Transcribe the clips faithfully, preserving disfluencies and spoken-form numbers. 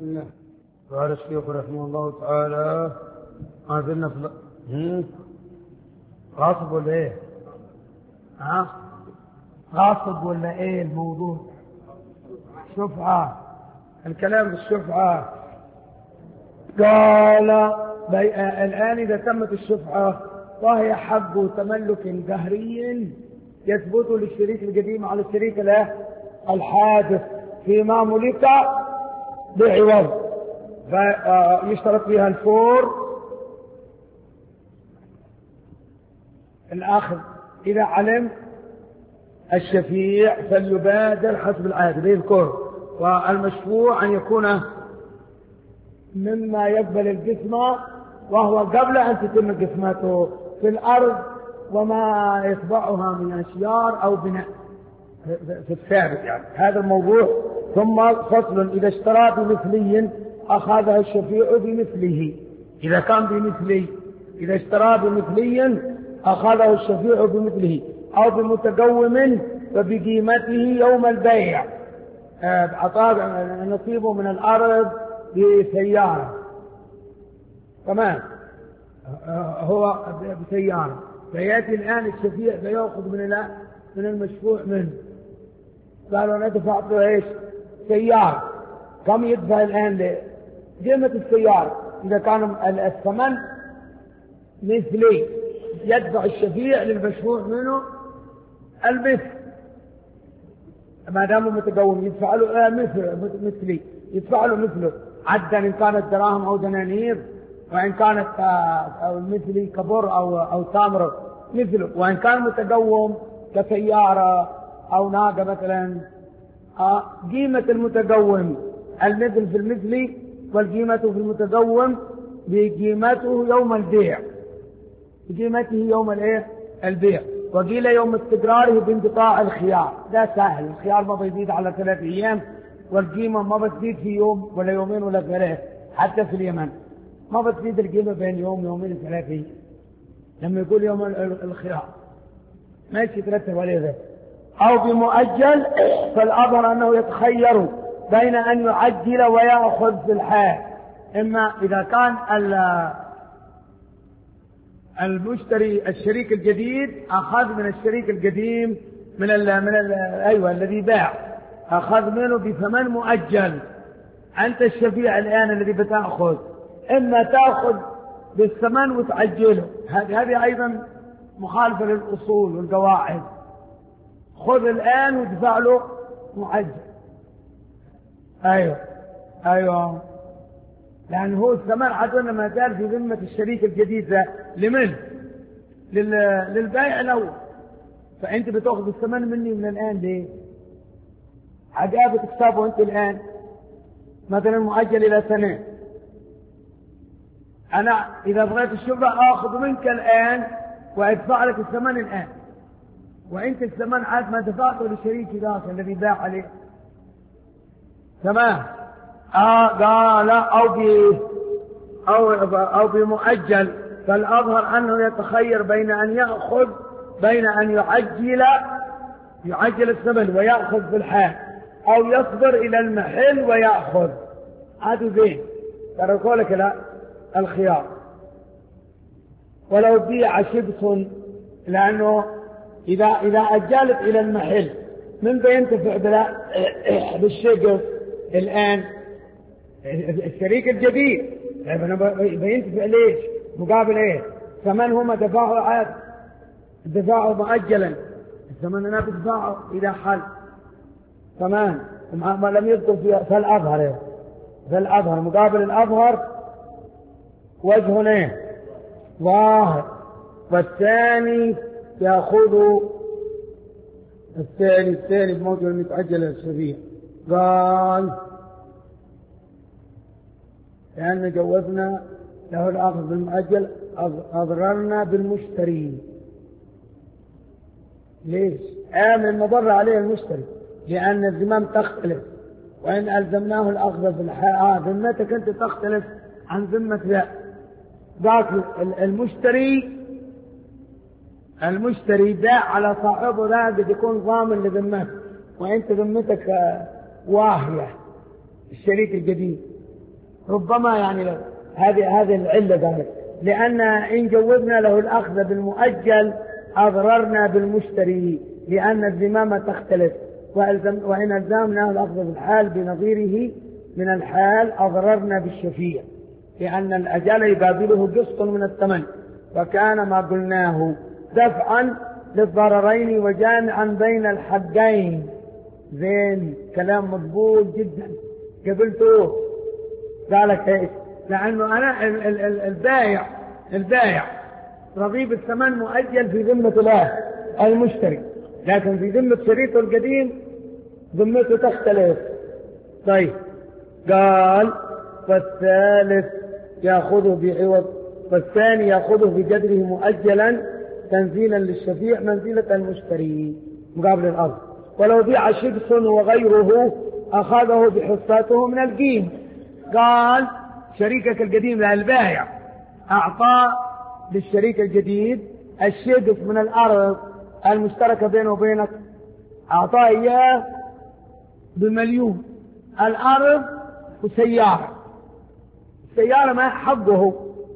الله. قال الشيخ رحمه الله تعالى ما زلنا في غاصب ولا ايه؟ ها؟ غاصب ولا ايه الموضوع؟ شفعة، الكلام بالشفعة. قال الآن إذا تمت الشفعة وهي حق تملك قهري يثبت للشريك القديم على الشريك له الحادث فيما ملك بعوض، فيشترط فيها الفور الآخر. إذا علم الشفيع فليبادر حسب العادة يذكر، والمشفوع أن يكون مما يقبل القسمة وهو قبل أن تتم قسمته في الأرض وما يتبعها من أشجار أو بناء في الثابت، يعني هذا الموضوع. ثم فصل: إذا اشترى بمثلي أخذه الشفيع بمثله. إذا كان بمثلي، إذا اشترى بمثلي أخذه الشفيع بمثله، أو بمتقوم فبقيمته يوم البيع. أعطاه نصيبه من الأرض بسيارة، تمام، هو بسيارة، فيأتي الآن الشفيع فيأخذ من من المشفوع منه. قالوا أنا دفعت له إيش؟ سيارة. كم يدفع الآن لقيمة السيارة؟ إذا كان الثمن مثلي يدفع الشفيع للمشفوع منه المثل، ما دام متقوم يدفع له مثل مثلي يدفع له مثله، عدا إن كانت دراهم أو دنانير، وإن كانت مثلي كبر أو أو تمر مثله، وإن كان متقوم كسيارة أو ناقة مثلا. قيمة المتقوم المثل في المثل، والقيمة في المتقوم بقيمته يوم البيع، بقيمته يوم الايه البيع. وقيل يوم استقراره بانقطاع الخيار. ده سهل، الخيار ما بيزيد على ثلاث أيام، والقيمة ما بتزيد في يوم ولا يومين ولا ثلاث. حتى في اليمن ما بتزيد القيمة بين يوم يومين ثلاثة. لما يقول يوم الخيار ماشي يترتب عليه ذلك. أو بمؤجل، فالأظهر أنه يتخير بين أن يعجل ويأخذ في الحال. إما إذا كان المشتري الشريك الجديد أخذ من الشريك القديم من ال من ال أيوة الذي باع، أخذ منه بثمن مؤجل. أنت الشفيع الآن الذي بتأخذ، إما تأخذ بالثمن وتعجله، هذه أيضا مخالفة للأصول والقواعد. خذ الآن وادفع له معجل. أيوة أيوة لأن هو الثمن عدنا ما زال في ذمة الشريك الجديد ذا. لمن؟ لل... للبائع الأول. فأنت بتأخذ الثمن مني من الآن ليه؟ عقابة تكسبه أنت الآن مثلا مؤجل إلى سنة. أنا إذا بغيت الشفعة آخذ منك الآن وأدفع لك الثمن الآن، وأنت الثمن عاد ما دفعته لشريك ذاك الذي باع عليه، تمام. آه قال أو ب أو أو بمؤجل، فالأظهر أنه يتخير بين أن يأخذ بين أن يعجل يعجل الثمن ويأخذ في الحال، أو يصبر إلى المحل ويأخذ. هذا زين، ترى لك لا الخيار. ولو بيع شبص، لأنه إذا إذا أجلت إلى المحل من بينتفع بالشقص الآن الشريك الجديد، بينتفع ليش؟ مقابل ايه؟ ثمن هم دفعوا عاد دفعوا مؤجلا، الثمن انا بدفعه اذا حل، تمام. ما لم يذكر فيها فالأظهر ايه؟ فالأظهر مقابل الأظهر وجه ايه؟ ظاهر. والثاني يأخذ الثاني الثاني بموجه المتعجل الشفيع. قال لأن جوزنا له الأخذ بالمؤجل أضررنا بالمشتري. ليش؟ آمن المضر عليه المشتري، لأن الذمام تختلف، وإن ألزمناه الأخذ بالحال ذمتك أنت تختلف عن ذمة ذا. ذاك المشتري المشتري باع على صاحبه ذا قد يكون ضامن لذمته، وأنت ذمتك واهية الشريك الجديد، ربما يعني له هذه هذه العلة ذلك، لأن إن جوزنا له الأخذ بالمؤجل أضررنا بالمشتري، لأن الذمامة تختلف، وإن ألزمناه الأخذ بالحال بنظيره من الحال أضررنا بالشفيع، لأن الأجل يقابله قسط من الثمن، وكان ما قلناه دفعا للضررين وجامعا بين الحقين. زين، كلام مضبوط جدا، قبلته. قالك ايش؟ لأنه أنا البائع البائع رغيب الثمن مؤجل في ذمة الله المشتري، لكن في ذمة شريكه القديم ذمته تختلف. طيب، قال فالثالث يأخذه بعوض، والثاني يأخذه بقدره مؤجلا تنزيلا للشفيع منزلة المشتري مقابل الأرض. ولو بيع شبص وغيره أخذه بحصته من القيمة. قال شريكك القديم البائع أعطى للشريك الجديد الشبص من الأرض المشتركة بينه وبينك، أعطاه إياه بمليون، الأرض وسيارة، السيارة ما حقه،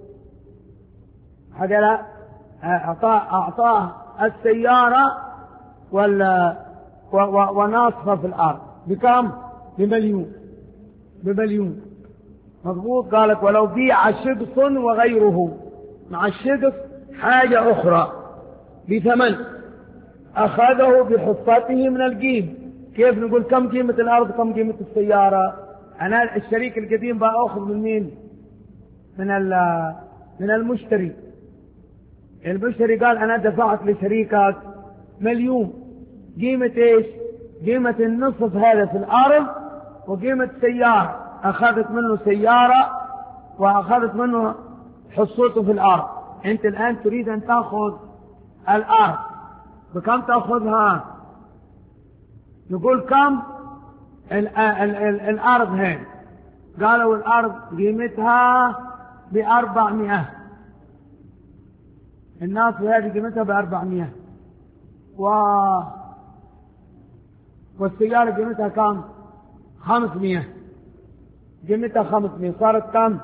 هذا لا، أعطاه أعطاه السيارة ولا وناصفة في الأرض بكم؟ بمليون، بمليون مضبوط. قالت ولو بيع شبص وغيره، مع الشبص حاجة أخرى بثمن، أخذه بحصته من القيمة. كيف نقول كم قيمة الأرض كم قيمة السيارة؟ أنا الشريك القديم بأخذ من مين؟ من من المشتري. المشتري قال أنا دفعت لشريكك مليون، قيمة إيش؟ قيمة النصف هذا في الأرض وقيمة سيارة، أخذت منه سيارة وأخذت منه حصته في الأرض. أنت الآن تريد أن تأخذ الأرض، بكم تأخذها؟ نقول كم ال ال ال الأرض هين؟ قالوا الأرض قيمتها بأربعمائة، الناس هذه قيمتها بأربعمائة، و والسيارة قيمتها كم؟ خمسمائة، قيمتها خمسمائة، صارت كم؟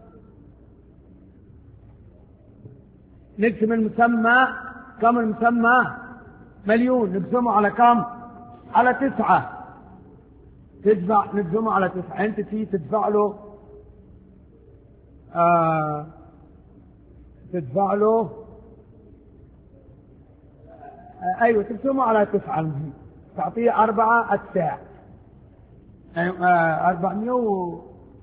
نقسم المسمى، كم المسمى؟ مليون، نقسمه على كم؟ على تسعة، تدفع نقسمه على تسعة، انت تيجي تدفع له آه تدفع له آه ايوه تقسمه على تسعة، المهم تعطيه أربعة أتساع، أيوة آه أربعمائة و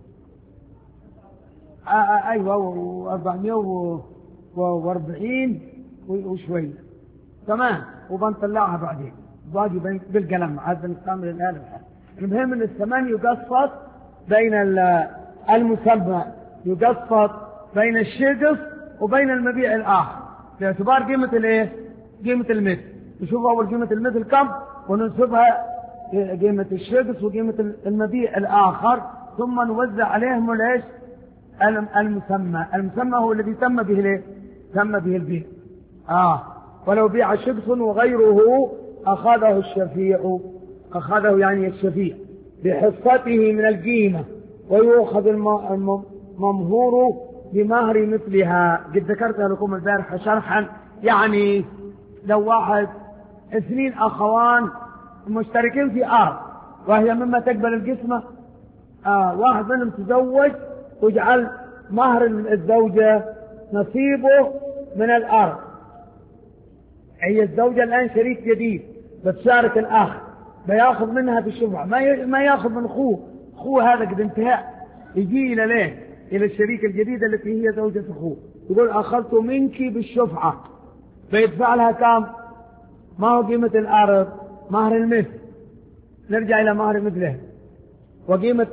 آه آه أيوة وأربعمائة وأربعين وشوية، تمام، وبنطلعها بعدين باقي بالقلم عاد بنستعمل الآلة. المهم ان الثمن يقسط بين المسمى، يقسط بين الشقف وبين المبيع الآخر باعتبار قيمة الايه؟ قيمة المثل. نشوف أول قيمة المثل كم وننسبها قيمة الشقف وقيمة المبيع الآخر، ثم نوزع عليهم الايش؟ المسمى. المسمى هو الذي تم به الايه؟ تم به البيع. آه ولو بيع شقف وغيره أخذه الشفيع، أخذه يعني الشفيع بحصته من القيمة، ويؤخذ الممهور بمهر مثلها. قد ذكرتها لكم البارحة شرحا، يعني لو واحد اثنين أخوان مشتركين في أرض وهي مما تقبل القسمة، آه واحد منهم تزوج وجعل مهر الزوجة نصيبه من الأرض، هي الزوجة الآن شريك جديد بتشارك الأخ، بياخذ منها بالشفعة، ما ما ياخذ من أخوه، أخوه هذا قد انتهاء، يجي إلى ليه؟ إلى الشريك الجديدة التي هي زوجة أخوه، يقول أخذت منك بالشفعة، فيدفع لها كم؟ ما هو قيمة الأرض؟ مهر المثل، نرجع إلى مهر مثله، وقيمة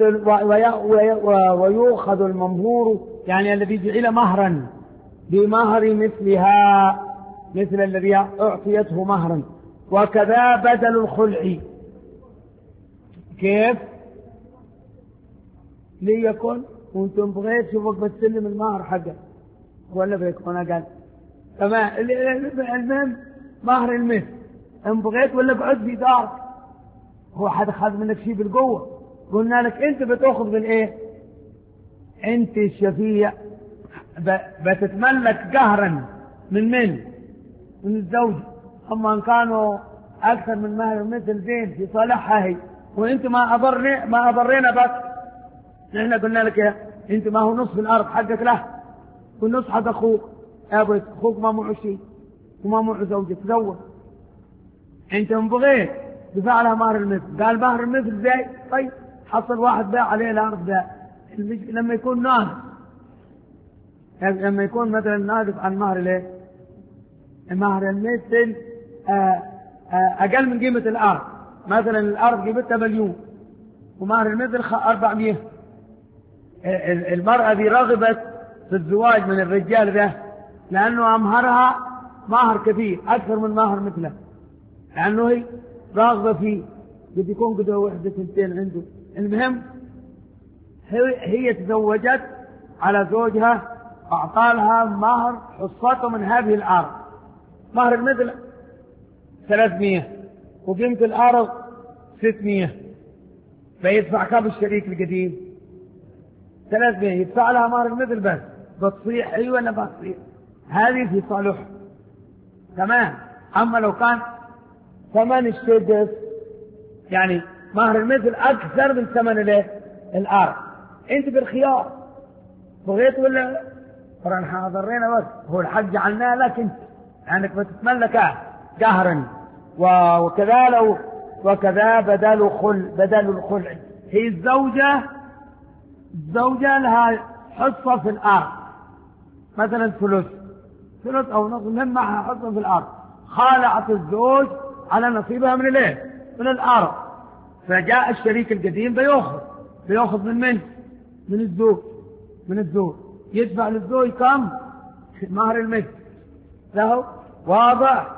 ويؤخذ الممهور يعني الذي جعل مهرا بمهر مثلها، مثل الذي أعطيته مهرا. وكذا بدل الخلع، كيف؟ ليكن وانتم بغيت شوفك بتسلم المهر حقك ولا بيكون أقل، تمام. المهم مهر المثل، ان بغيت ولا بقعد في دارك، هو حد أخذ منك شيء بالقوة، قلنا لك انت بتأخذ بالايه؟ انت الشفيع بتتملك قهرا من من من الزوج. اما ان كانوا اكثر من مهر مثل زين في صالحها هي، وانت ما اضرنا ما اضرينا بك. نحن قلنا لك يا انت ما هو نصف الارض حقك له والنصف حق اخوك. يا ابوي اخوك ما معه شيء وما معه زوجة تزوج، انت من بغيت دفع لها مهر المثل. قال مهر المثل زي طيب حصل واحد باع عليه الارض ده لما يكون ناقص، لما يكون مثلا ناقص عن مهر ليه مهر المثل اقل من قيمة الارض. مثلا الارض قيمتها مليون ومهر المثل أربعمائة. المرأة دي رغبت في الزواج من الرجال ده لأنه أمهرها مهر كثير أكثر من مهر مثله، لأنه هي راغبة فيه، قد يكون قد وحدة سنتين عنده. المهم هي تزوجت على زوجها، أعطى لها مهر حصته من هذه الأرض. مهر المثل ثلاثمائة وقيمة الأرض ستمائة، فيدفع كم الشريك القديم؟ ثلاثمائة. يدفع لها مهر المثل بس بتصيح أيوة ولا ما تصيح؟ هذه في صالح تمام. أما لو كان ثمن السدس يعني مهر المثل أكثر من ثمن الأرض، أنت بالخيار بغيت ولا قرن حاضرين بس هو الحق جعلناه لك أنت لأنك يعني بتتملكه قهرا. وكذا لو وكذا بدل خل بدل الخلع، هي الزوجة الزوجة لها حصة في الأرض مثلا ثلث ثلث أو نصف، مهم معها حصة في الأرض. خالعت الزوج على نصيبها من الايه من الأرض، فجاء الشريك القديم بيأخذ بيأخذ من من من الزوج من الزوج يدفع للزوج كم؟ مهر المثل له واضح.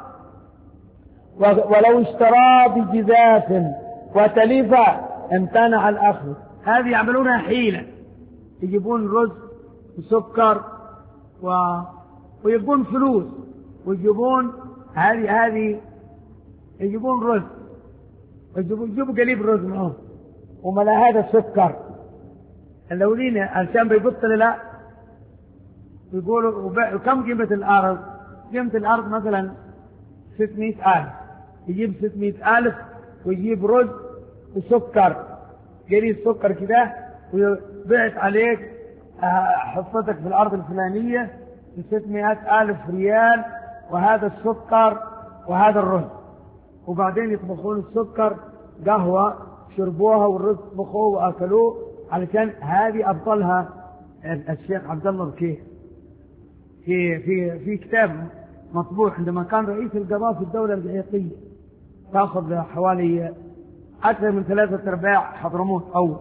ولو اشترى بجزاف وتلف امتنع الأخذ. هذه يعملونها حيلة، يجيبون رز وسكر و... ويجيبون فلوس ويجيبون هذه هذه يجيبون رز ويجيبون يجيبوا قليب رز معهم وملا هذا سكر. الأولين عشان بيبطل لا يقولوا كم قيمة الأرض؟ قيمة الأرض مثلا ستمائة ألف، يجيب ستمائة ألف ويجيب رز وسكر قريب سكر كده وبعت عليك حصتك في الأرض الفلانية بستمائة ألف ريال وهذا السكر وهذا الرز. وبعدين يطبخون السكر قهوة شربوها والرز طبخوه وأكلوه، علشان هذه أبطلها الشيخ عبد الله بكيه في في في كتاب مطبوع عندما كان رئيس القضاء في الدولة العراقية، تأخذ حوالي أكثر من ثلاثة أرباع حضرموت أول،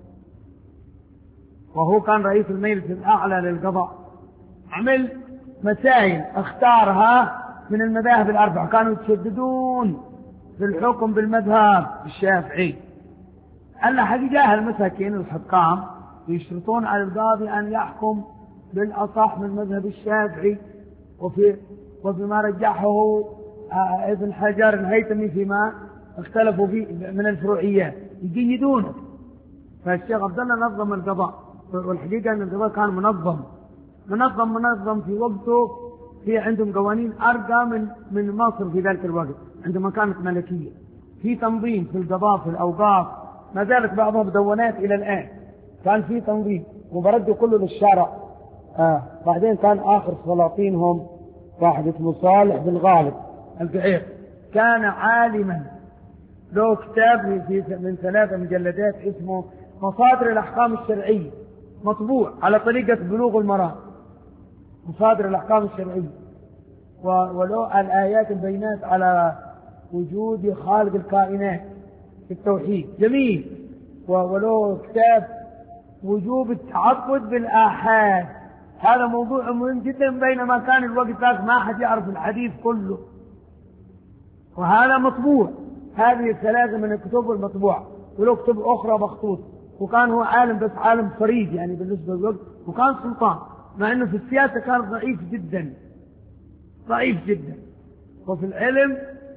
وهو كان رئيس المجلس الأعلى للقضاء. عمل مسائل اختارها من المذاهب الأربعة، كانوا يتشددون في الحكم بالمذهب الشافعي. ألا حقيقة المساكين الحكام يشترطون على القاضي أن يحكم بالأصح من المذهب الشافعي، وفي وفيما رجحه ابن حجر الهيثمي فيما اختلفوا فيه من الفروعيات يجيدونه. فالشيخ عبد الله نظم القضاء، والحقيقة أن القضاء كان منظم منظم منظم في وقته. في عندهم قوانين أرقى من من مصر في ذلك الوقت عندما كانت ملكية، في تنظيم في القضاء في الأوقاف، ما زالت بعضها مدونات إلى الآن. كان في تنظيم وبردوا كله للشرع. آه. بعدين كان آخر سلاطينهم واحد اسمه صالح بن غالب القعيق، كان عالما له كتاب في من ثلاثة مجلدات اسمه مصادر الأحكام الشرعية، مطبوع على طريقة بلوغ المرام، مصادر الأحكام الشرعية، وله الآيات البينات على وجود خالق الكائنات في التوحيد جميل. وله كتاب وجوب التعبد بالآحاد، هذا موضوع مهم جدا، بينما كان الوقت ذاك ما حد يعرف الحديث كله، وهذا مطبوع. هذه الثلاثة من الكتب المطبوعة، وله كتب أخرى مخطوطة. وكان هو عالم بس عالم فريد يعني بالنسبة للوقت، وكان سلطان، مع أنه في السياسة كان ضعيف جدا ضعيف جدا وفي العلم.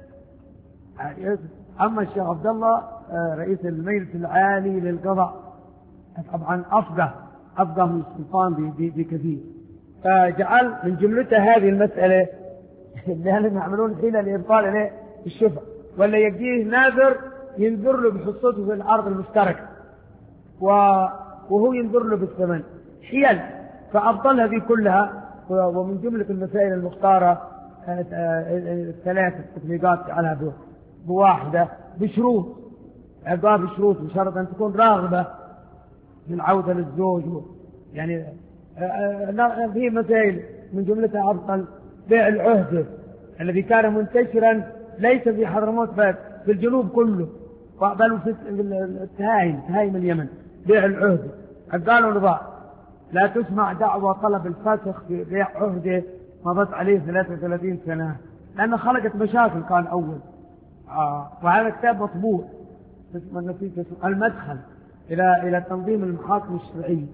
أما الشيخ عبد الله رئيس المجلس العالي للقضاء طبعا أفقه أفقه من السلطان بكثير. فجعل من جملته هذه المسألة لأنهم يعملون حيلة لإبطال إليه الشفع، ولا يجيه ناذر ينذر له بحصته في الأرض المشتركة وهو ينذر له بالثمن حيل. فأبطل هذه كلها. ومن جملة المسائل المختارة الثلاثة تطبيقات جعلها بواحدة بشروط، عقاب بشروط بشرط أن تكون راغبة بالعودة للزوج. يعني في مسائل من جملتها أبطل بيع العهدة الذي كان منتشرا ليس في حضرموت بس في الجنوب كله، بل في التهايم تهايم اليمن بيع العهدة. قالوا نضاع لا تسمع دعوة طلب الفسخ في بيع عهدة مضت عليه ثلاثة وثلاثين سنة لأنه خلقت مشاكل. كان أول آه. وهذا كتاب مطبوع اسمه النتيجة المدخل إلى إلى تنظيم المحاكم الشرعية.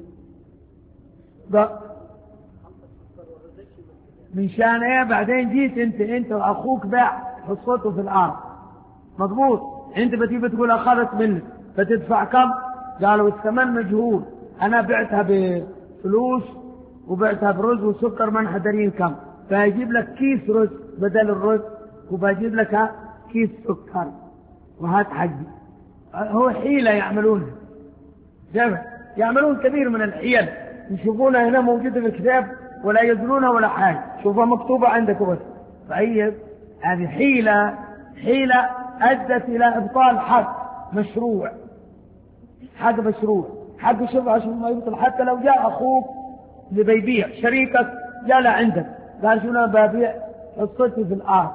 من شان ايه بعدين جيت انت انت واخوك باع حصته في الارض مضبوط، انت بتيجي بتقول اخذت منك فتدفع كم؟ قالوا الثمن مجهول، انا بعتها بفلوس وبعتها برز وسكر ما نحدرين كم، فيجيب لك كيس رز بدل الرز وبجيب لك كيس سكر وهات حقي. هو حيلة يعملونها، جمع يعملون كثير من الحيل يشوفونها هنا موجودة في الكتاب ولا يزنونها ولا حاجة، شوفها مكتوبة عندك بس. طيب هذه حيلة حيلة أدت إلى إبطال حق مشروع، حق مشروع، حق شفعة شوف ما يبطل. حتى لو جاء أخوك اللي بيبيع شريكك جاء عندك قال شو أنا ببيع حصتي في الأرض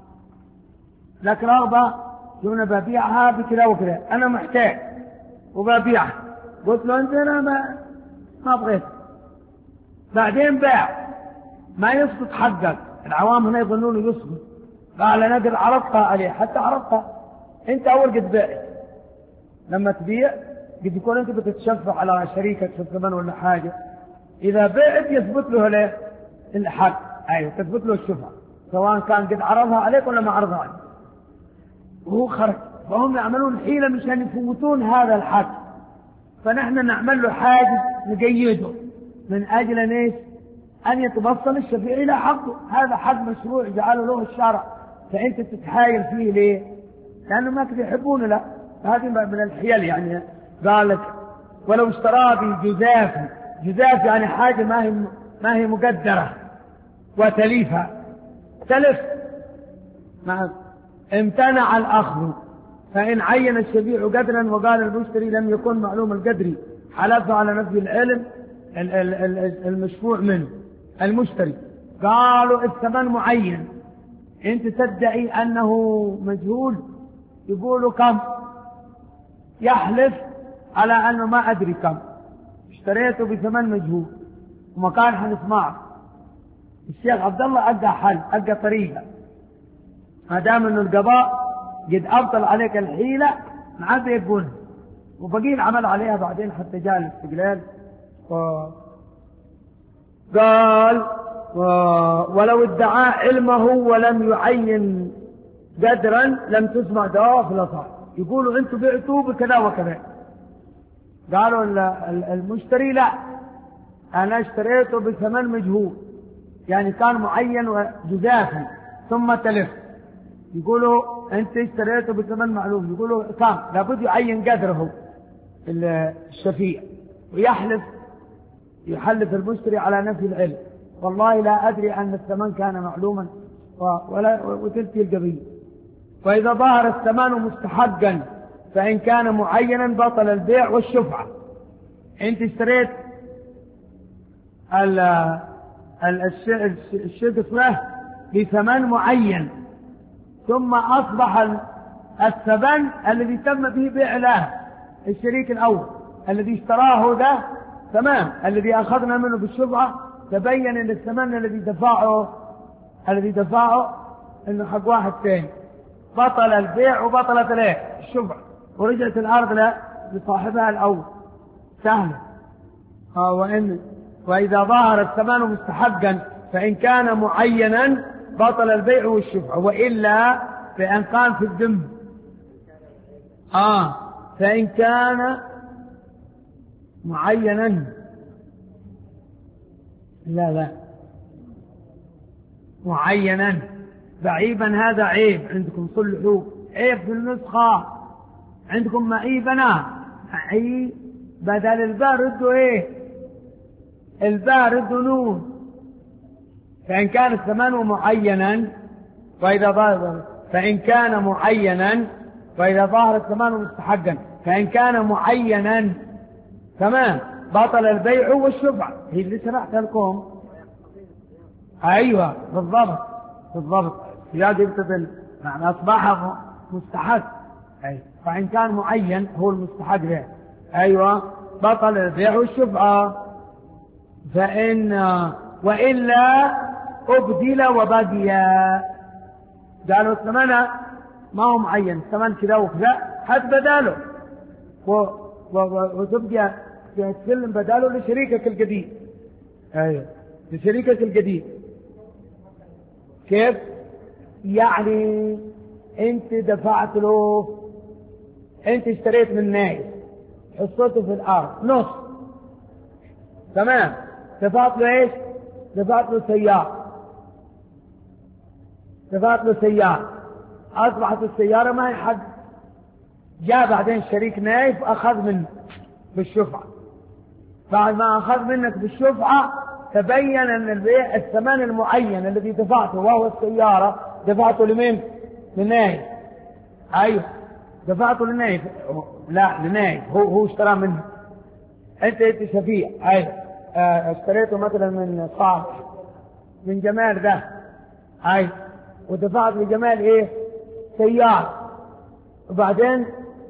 لك رغبة شو أنا ببيعها بكذا وكذا، أنا محتاج وببيعها. قلت له أنت أنا ما ما بغيت، بعدين باع ما يسقط حقك. العوام هنا يظنون يسقط، قال أنا قد عرضتها عليه حتى عرضتها. أنت أول قد بعت، لما تبيع قد يكون أنت بتتشفع على شريكك في الثمن ولا حاجة، إذا بعت يثبت له له الحق، أيوة تثبت له الشفعة سواء كان قد عرضها عليك ولا ما عرضها عليك وهو خرج. فهم يعملون حيلة مشان يفوتون هذا الحق، فنحن نعمل له حاجز نقيده من أجل أن أن يتبصل الشفيع إلى حقه. هذا حق مشروع جعله له الشرع، فأنت تتحايل فيه ليه؟ لأنه ما كده يحبونه. لا، هذه من الحيل. يعني قال لك ولو اشترى بجزاف، جزاف يعني حاجة ما هي ما هي مقدرة وتليفها تلف ما امتنع الأخذ، فإن عين الشفيع قدرا وقال المشتري لم يكن معلوم القدر حلف على نفي العلم المشفوع منه المشتري. قالوا الثمن معين، انت تدعي انه مجهول، يقولوا كم، يحلف على انه ما ادري كم، اشتريته بثمن مجهول وما كان حنسمعه. الشيخ عبد الله ألقى حل، ألقى طريقة، ما دام انه القضاء قد ابطل عليك الحيلة ما عاد يقولها، وبقي العمل عليها بعدين حتى جاء الاستقلال. و... قال و... ولو ادعى علمه ولم يعين قدرا لم تسمع دعوة في الأصح. يقولوا انتوا بعتوا بكذا وكذا، قالوا المشتري لا، انا اشتريته بثمن مجهول، يعني كان معين وجزافا ثم تلف. يقولوا انت اشتريته بثمن معلوم، يقولوا كم، لابد يعين قدره الشفيع ويحلف، يحلف المشتري على نفي العلم، والله لا أدري أن الثمن كان معلوما ولا وتلتي القضية. فإذا ظهر الثمن مستحقا فإن كان معينا بطل البيع والشفعة. انت اشتريت الشقف له بثمن معين ثم أصبح الثمن الذي تم به بيع له الشريك الأول الذي اشتراه ده تمام، الذي أخذنا منه بالشفعة، تبين أن الثمن الذي دفعه الذي دفعه أنه حق واحد ثاني، بطل البيع وبطلت له الشفعة ورجعت الأرض لصاحبها الأول سهلة. وإن وإذا ظهر الثمن مستحقا فإن كان معينا بطل البيع والشفعة، وإلا فإن كان في الذم آه فإن كان معينا لا لا معينا بعيبا هذا عيب عندكم، صلحوا عيب في النسخة عندكم معيبنا معيب بدل الباء ردوا ايه؟ الباء ردوا نون. فإن كان الثمن معينا وإذا ظهر فإن كان معينا وإذا ظهر الثمن مستحقا فإن كان معينا تمام بطل البيع والشفعة. هي اللي شرحتها لكم. أيوة بالضبط بالضبط زيادة يبتدل معنى أصبح مستحق. أيوة. فإن كان معين هو المستحق به أيوة بطل البيع والشفعة. فإن وإلا أبدل وبقي. قالوا الثمن ما هو معين، الثمن كذا وكذا حد بداله و... و... وتبقى تسلم بداله لشريكك الجديد. ايوه لشريكك الجديد. كيف يعني؟ انت دفعت له، انت اشتريت من نايف حصته في الارض نص تمام، دفعت له ايش؟ دفعت له سيارة، دفعت له سيارة اصبحت السيارة ما هي حد. جاء بعدين شريك نايف اخذ منك بالشفعة. بعد ما اخذ منك بالشفعة تبين ان البيع الثمن المعين الذي دفعته وهو السيارة دفعته لمين؟ لنايف. ايوه دفعته لنايف. لا لنايف هو هو اشترى منه. انت انت شفيع. ايوه اه اشتريته مثلا من صالح من جمال ده. ايوه ودفعت لجمال ايه؟ سيارة. وبعدين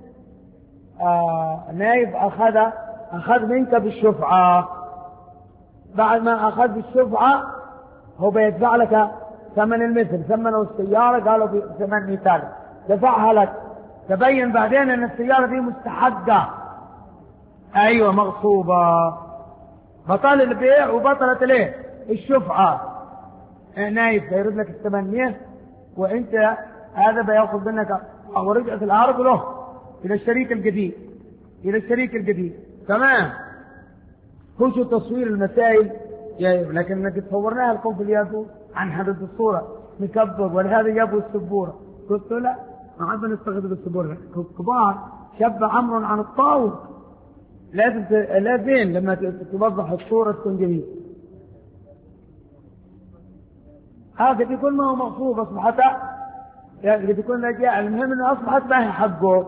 آه نايف اخذ اخذ منك بالشفعة. بعد ما اخذ بالشفعة هو بيدفع لك ثمن المثل، ثمنه السيارة قالوا بثمن مثال دفعها لك. تبين بعدين ان السيارة دي مستحقة. ايوه مغصوبة. بطل البيع وبطلت ليه؟ الشفعة. نايف يرد لك الثمانية وانت هذا بياخذ منك او رجعت الارض له الى الشريك الجديد، الى الشريك الجديد. تمام. خشوا تصوير المسائل لكن تصورناها لكم في اليابو عن حدث الصورة مكبر ولهذا جابوا السبورة. قلت لا ما عاد نستخدم السبورة كبار شب عمر عن الطاوة. لازم لازم لما توضح الصورة تكون جميلة. هذا يكون ما هو مقصود أصبحت يعني قد يكون رجاء. المهم أنه أصبحت ما هي حقه.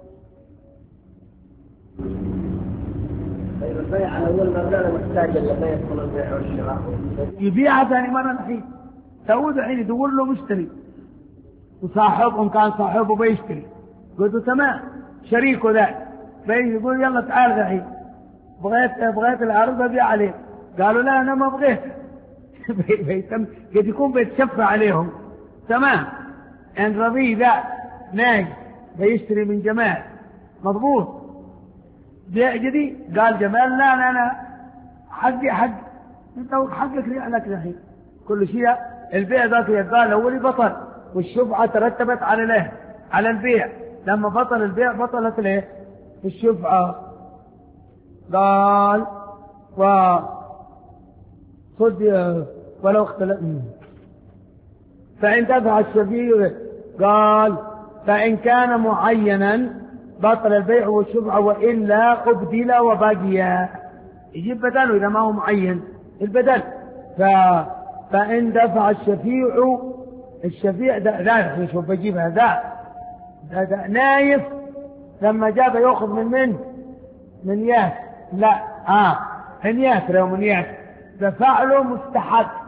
طيب البيع على أول مرة محتاج لما يدخل البيع والشراء يبيعها ثاني مرة نحيل تعود الحين يدور له مشتري وصاحبه إن كان صاحبه بيشتري. قلت له تمام شريكه ذا بيجي يقول يلا تعال الحين بغيت بغيت العرض ببيع عليه. قالوا لا أنا ما بغيت. بيتم قد يكون بيتشفع عليهم. تمام ان رضي ذا ناج بيشتري من جمال مضبوط بيع جديد. قال جمال لا لا لا حقي حق انت حقك لك الحين كل شيء. البيع ذاك قال اولي بطل والشفعة ترتبت على له على البيع. لما بطل البيع بطلت له الشفعة. قال و خذ ولو اختلف. فإن دفع الشفيع قال فإن كان معينا بطل البيع والشفعة وإلا أبدل وبقي. يجيب بدله إذا ما هو معين البدل. ف... فإن دفع الشفيع الشفيع ده لا شوف بجيبها ذا ده, ده نايف لما جاب يأخذ من من من ياس لا آه من ياسر أو من ياسر دفع له مستحق.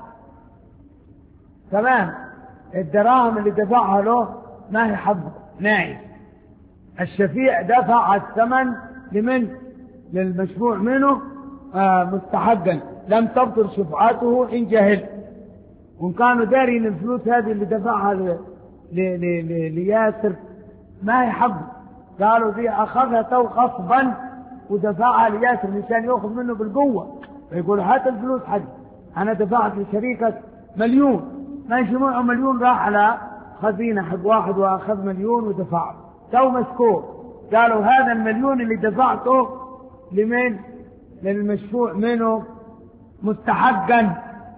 تمام. الدراهم اللي دفعها له ما هي حقه نايف. الشفيع دفع الثمن لمن؟ للمشفوع منه آه مستحقا لم تبطل شفعته إن جهل. وإن كانوا دارين الفلوس هذه اللي دفعها ل... ل... ل... ل... لياسر ما هي حقه. قالوا دي أخذها تو غصبا ودفعها لياسر مشان يأخذ منه بالقوة. فيقول هات الفلوس حق أنا دفعت لشريكك مليون ما يجمعوا مليون راح على خزينة حق واحد وأخذ مليون ودفعه تو مسكوه. قالوا هذا المليون اللي دفعته لمن؟ للمشفوع منه مستحقا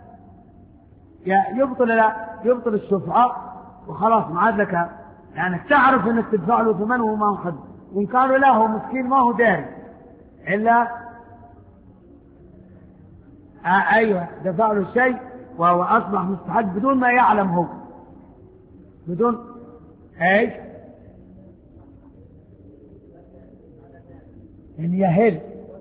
يبطل لا يبطل الشفعة وخلاص ما عاد لك، يعني تعرف انك تدفع له ثمن وما هو حد، وان كانوا له مسكين ما هو داري الا آه ايوه دفع له شيء وهو اصبح مستحق بدون ما يعلم هو، بدون ايش اللي يهل.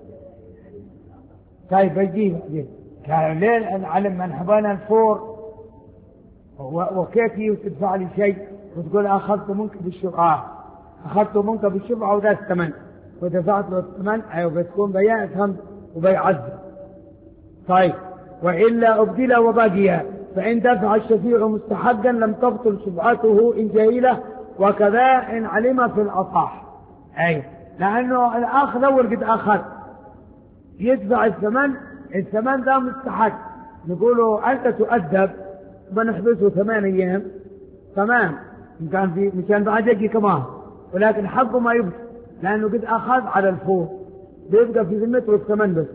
طيب بيجيب كان ليه علم من حبانا الفور وكيف تدفع لي شيء وتقول اخذت منك بالشفعة، اخذت منك بالشفعة وذا الثمن ودفعت له الثمن، ايوه بتكون بيع افهم وبيعذب. طيب والا ابدل وباقيها، فان دفع الشفيع مستحقا لم تبطل شفعته ان جهيله، وكذا ان علم في الاصح. ايوه لانه الاخ الاول قد اخذ يدفع الثمن، الثمن ده مستحق، نقوله انت تؤدب بنحبسه ثمان ايام تمام، ان كان في مشان بعد يجي كمان، ولكن حقه ما يبقى لانه قد اخذ على الفور بيبقى في ذمته الثمن بس.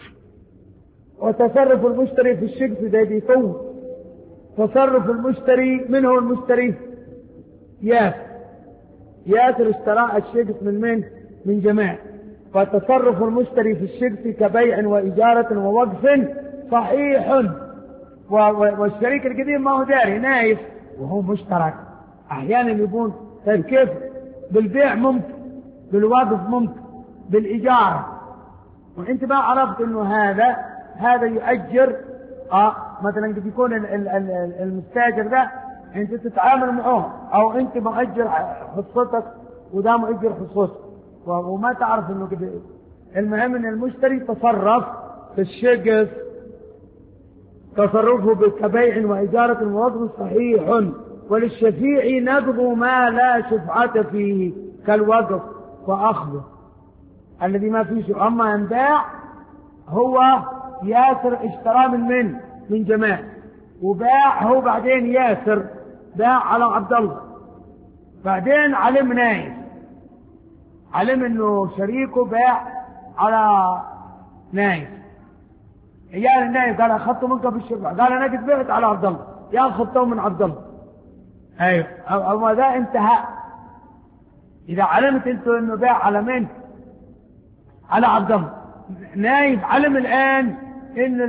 وتصرف المشتري في الشقف ده بيطول، تصرف المشتري منه المشتري ياسر، ياسر اشترى الشقف من من من جماعة، فتصرف المشتري في الشقف كبيع وإجارة ووقف صحيح، والشريك القديم ما هو داري نايف وهو مشترك. أحيانا يكون طيب كيف بالبيع ممكن، بالوقف ممكن، بالإجارة، وانت ما عرفت انه هذا هذا يؤجر اه مثلا قد يكون المستاجر ده انت تتعامل معه، او انت مؤجر حصتك وده مؤجر حصتك وما تعرف انه كده. المهم ان المشتري تصرف في الشقف تصرفه كبيع وإجارة ووقف صحيح، وللشفيع نقض ما لا شفعة فيه كالوقف وأخذه الذي ما فيه شفعة. أما انباع هو ياسر اشترى من من من جماعة وباع هو، بعدين ياسر باع على عبد الله، بعدين علم نايف علم انه شريكه باع على نايف، عيال النايف قال اخذته منك بالشفعة، قال انا قد بعت على عبد الله، يا اخذته من عبد الله. ايوه او ذا انتهى. اذا علمت انت انه باع على من على عبد الله، نايف علم الان ان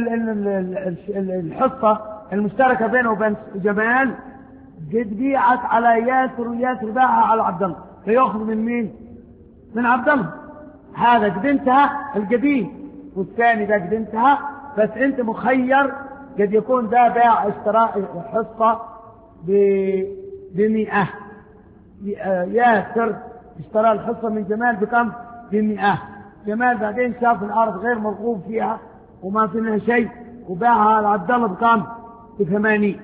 الحصة المشتركة بينه وبين جمال قد بيعت على ياسر، وياسر باعها على عبد الله، فيأخذ من مين؟ من عبد الله. هذا قد انتهى القديم، والثاني ده قد انتهى، بس انت مخير قد يكون ده باع اشتراء حصة بمئة، ياسر اشترى الحصة من جمال بكم؟ بمئة. جمال بعدين شاف الأرض غير مرغوب فيها وما في منها شيء وباعها على عبد الله بكم؟ بثمانين.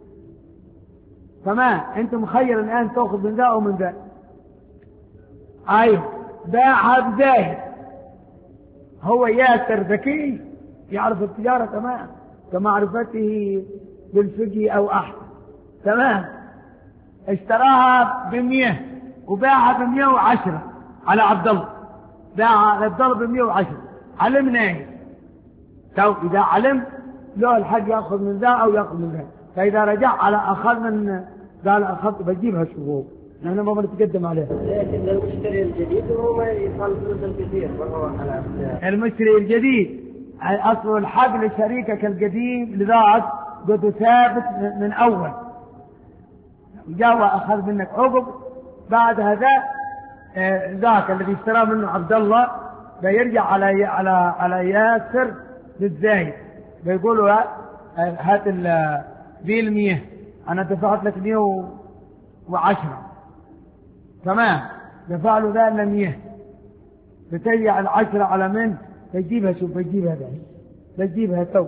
تمام، انت مخير الآن تأخذ من ذا أو من ذا. أيوه باعها بزاهد، هو ياسر ذكي يعرف التجارة تمام كمعرفته بالفقه أو أحسن، تمام، اشتراها بمية وباعها بمية وعشرة على عبد الله، باعها على عبد الله بمية وعشرة. علمنا ايه؟ تو إذا علم له الحق يأخذ من ذا أو يأخذ من ذا، فإذا رجع على أخذ من قال أخذت بجيبها شغول، نحن ما بنتقدم عليها. لكن المشتري الجديد هو ما يصل فلوس الكثير وهو على المشتري الجديد أصل الحق لشريكك القديم لذاك قد ثابت من أول، جاء أخذ منك عقب، بعد هذا ذاك الذي اشترى منه عبد الله بيرجع على على على ياسر بالزايد، بيقولوا هات ذي المية أنا دفعت لك مية وعشرة، تمام، دفع له ذا المية، بترجع العشرة على من؟ بيجيبها، شوف بيجيبها ده بيجيبها تو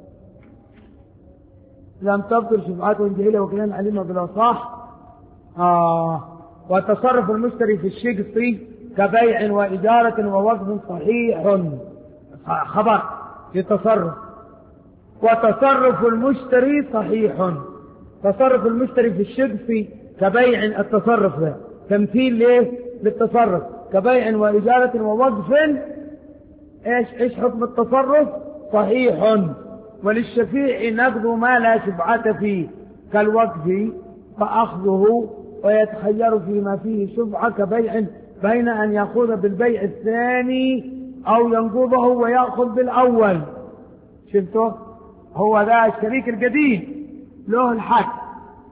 لم تبطل شفعته جهيلة وكلام علمها بلا صح. آه وتصرف المشتري في الشقف كبيع وإجارة ووقف صحيح، خبر لتصرف. وتصرف المشتري صحيح، تصرف المشتري في الشقف كبيع، التصرف ده تمثيل ليه للتصرف، كبيع وإجارة ووقف. ايش ايش حكم التصرف؟ صحيح. وللشفيع نقض ما لا شفعة فيه كالوقف فأخذه ويتخير فيما فيه شفعة كبيع بين أن يأخذ بالبيع الثاني أو ينقضه ويأخذ بالأول. شفتوا؟ هو ذا الشريك القديم له الحق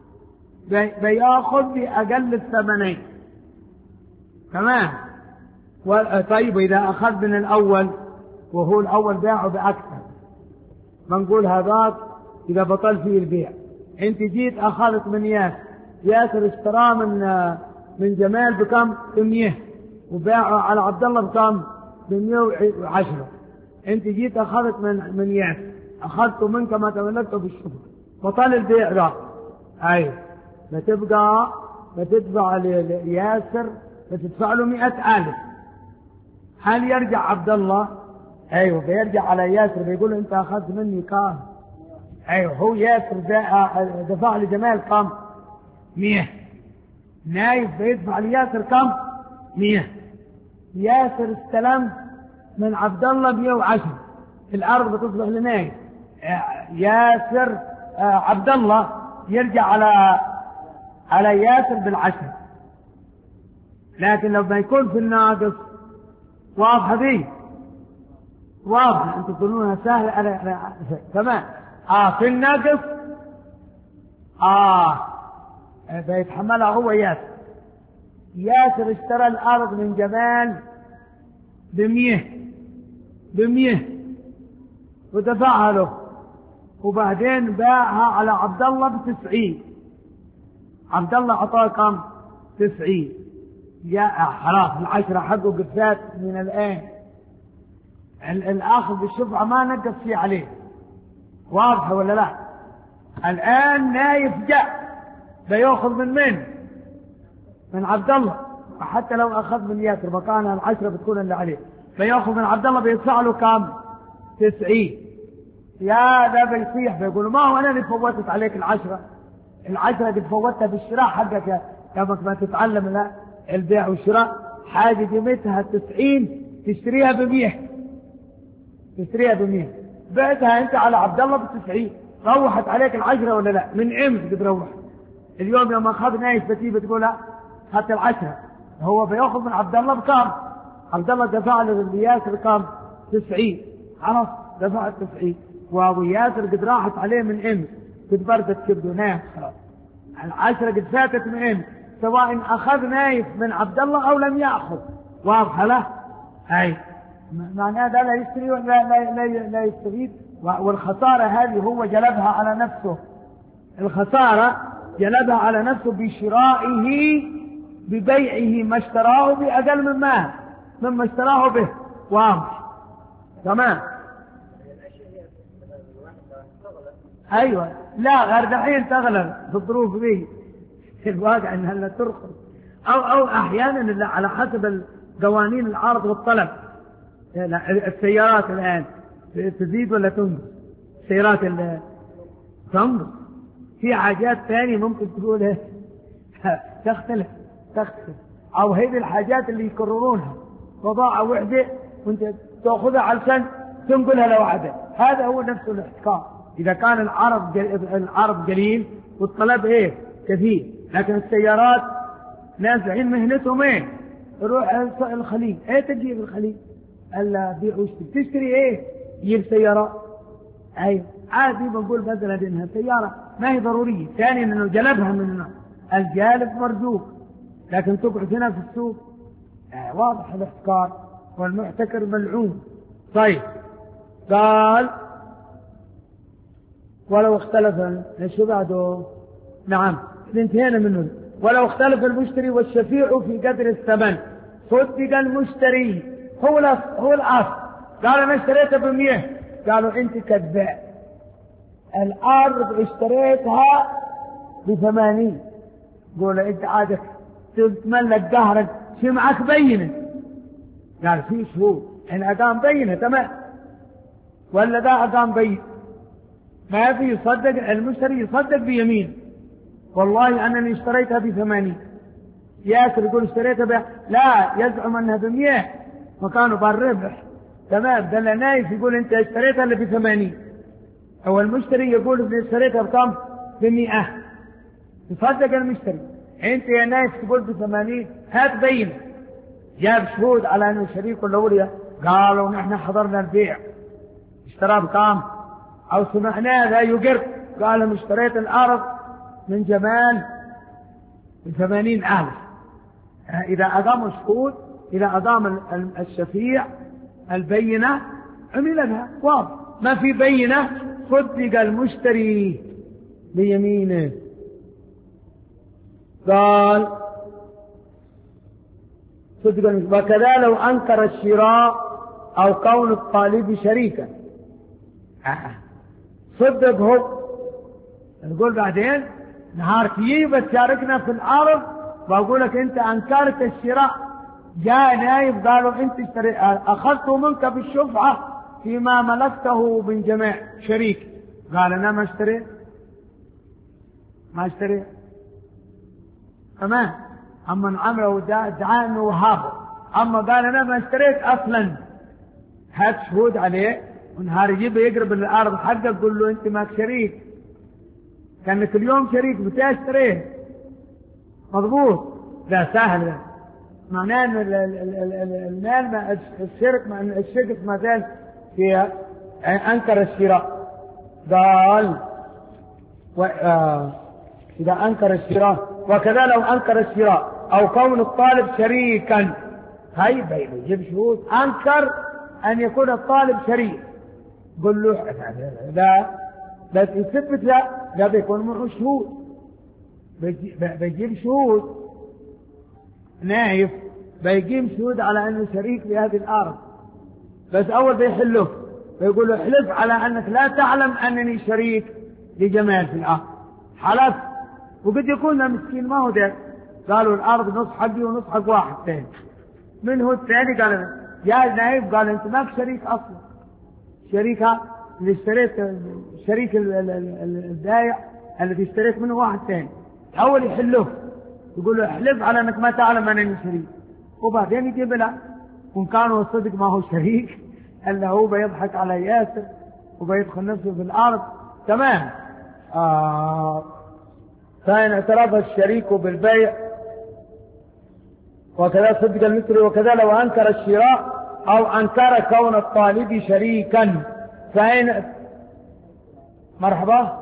بيأخذ بأقل الثمنين. تمام. طيب إذا أخذ من الأول وهو الأول باعه بأكثر، بنقول هذاك إذا بطل فيه البيع. أنت جيت أخذت من ياسر، ياسر اشتراه من من جمال بكم؟ بمية، وباعه على عبد الله بكم؟ بمية وعشرة. أنت جيت أخذت من من ياسر، أخذته منك ما تملكته بالشفعة، بطل البيع ده. أيوه، بتبقى بتدفع لياسر، بتدفع له مئة ألف. هل يرجع عبد الله؟ أيوه، بيرجع على ياسر بيقول له أنت أخذت مني كام؟ أيوه، هو ياسر دفع لجمال كم؟ مئة. نايف بيدفع لياسر كم؟ مئة. ياسر استلم من عبد الله مئة وعشرة، الأرض بتصبح لنايف. ياسر عبد الله يرجع على على ياسر بالعشر. لكن لو ما يكون في الناقص، واضحة دي؟ واضحة، انتم تقولونها سهلة. أنا أنا تمام. اه في الناقص اه بيتحملها هو ياسر. ياسر اشترى الأرض من جمال بمية بمية ودفعها له، وبعدين باعها على عبد الله بتسعين. عبد الله أعطاه كم؟ تسعين. يا خلاص العشرة حقه قفات من الآن. الآخذ بالشفعة ما نقص فيه عليه. واضحة ولا لا؟ الآن نايف جاء بيأخذ من من؟ من عبد الله. حتى لو أخذ من ياسر مكانها العشرة بتكون اللي عليه، بيأخذ من عبد الله بيدفع له كم؟ تسعين. يا ذا بيصيح بيقول ما هو أنا اللي فوتت عليك العشرة، العشرة دي فوتها بالشراء حقك كما ما تتعلم لا البيع والشراء. حاجة قيمتها تسعين تشتريها بمية، تشتريها بمية، بعتها أنت على عبد الله بتسعين، روحت عليك العشرة ولا لا؟ من أمس بتروح. اليوم يوم أخذ نايف بتيجي بتقول لا حتى العشرة، هو بيأخذ من عبد الله بكام؟ عبد الله دفع له ياسر كام؟ تسعين. خلاص دفع التسعين، وياسر قد راحت عليه من أمس، قد بردت كبده نايف خلاص. العشرة قد فاتت من أمس، سواء أخذ نايف من عبد الله أو لم يأخذ. واضحة له؟ أي معناه ده لا يشتري ولا لا, لا, لا يستفيد. والخسارة هذه هو جلبها على نفسه، الخسارة جلبها على نفسه بشرائه ببيعه ما اشتراه بأقل مما مما اشتراه به. واضح؟ تمام. أيوة، لا غير دحين تغلب في الظروف دي، الواقع أنها لا ترخص، أو أو أحيانا على حسب قوانين العرض والطلب. السيارات الآن تزيد ولا تنقص؟ السيارات تنقص، في حاجات ثانية ممكن تقول تختلف تختلف أو هذه الحاجات اللي يكررونها بضاعة وحدة وانت تأخذها علشان تنقلها لوحدة. هذا هو نفس الاحتكار إذا كان العرض العرض قليل والطلب إيه كثير. لكن السيارات ناس الحين مهنتهم إيه؟ روح الخليج، إيه تجيب الخليج؟ ألا بيع واشتري، تشتري إيه؟ يجيب سيارة. أي عادي بنقول مثلا إنها سيارة ما هي ضرورية. ثانيا إنه جلبها من الجالب مرزوق، لكن تقعد هنا في السوق. آه واضح الاحتكار، والمحتكر ملعون. طيب قال ولو اختلف شو بعده؟ نعم انتهينا منه. ولو اختلف المشتري والشفيع في قدر الثمن صدق المشتري. هو هو الأصل. قال أنا اشتريتها بمية، قالوا أنت كذاب، الأرض اشتريتها بثمانين. قول أنت عادك تتملك قهرك، شو معك بينة؟ قال في شهود، أنا أقام بينة تمام، ولا ذا أقام بينة؟ ما في يصدق المشتري، يصدق بيمين والله أنني اشتريتها بثمانين. ياسر يقول اشتريتها ب... لا، يزعم أنها بمية مكانه بالربح، تمام. ده اللي نايف يقول انت اشتريتها اللي بثمانين، او المشتري يقول انت اشتريتها بكم؟ بمئة. تصدق المشتري، انت يا نايف تقول بثمانين، هات بين جاب شهود على انه شريك الاولياء قالوا نحن حضرنا البيع، اشترى بكم؟ او سمعناه ذا يقر قال لهم اشتريت الارض من جمال بثمانين الف. اذا اقام الشهود، اذا اقام الشفيع البينة عمل لها واضح. ما في بينة صدق المشتري بيمينه. قال صدق. وكذا لو أنكر الشراء أو كون الطالب شريكا. آه. صدقه نقول بعدين نهار تيجي بتشاركنا في الأرض وأقول لك أنت أنكرت الشراء، جاء نايب قالوا أنت اشتري أخذته منك بالشفعة فيما ملكته من جميع شريك، قال أنا ما اشتري ما اشتري تمام. أما عمله ادعى أنه وهابه، أما قال أنا ما اشتريت أصلا، هات شهود عليه، ونهار يجيب يقرب الأرض حقه قل له أنت ماك شريك، كانك اليوم شريك بتاع اشتريه مضبوط. لا سهل ده. معناه أن المال الشرك الشرك ما زال في أنكر الشراء. قال و... آه... إذا أنكر الشراء. وكذا لو أنكر الشراء أو كون الطالب شريكا، هاي بينه يجيب شهود أنكر أن يكون الطالب شريك، قل له لا لا يثبت، لا لا بيكون معه شهود، بيجيب شهود نايف بيقيم شهود على أنه شريك في هذه الأرض، بس أول بيحله بيقول له احلف على أنك لا تعلم أنني شريك لجمال في الأرض. حلف، وقد يكون مسكين ما هو ده، قالوا الأرض نص حقي ونص حق واحد ثاني، من هو الثاني؟ قال يا نايف، قال أنت ماك شريك أصلا، شريكها اللي اشتريت شريك البائع الذي اشتريت منه واحد ثاني. أول يحله يقول له احلف على أنك ما تعلم أنني شريك، وبعدين يجيب له وإن كانوا الصدق ما هو شريك إلا هو بيضحك على ياسر وبيدخل نفسه في الأرض. تمام. آه. فإن اعترف الشريك بالبيع وكذا صدق المثل. وكذا لو أنكر الشراء أو أنكر كون الطالب شريكا، فإن مرحبا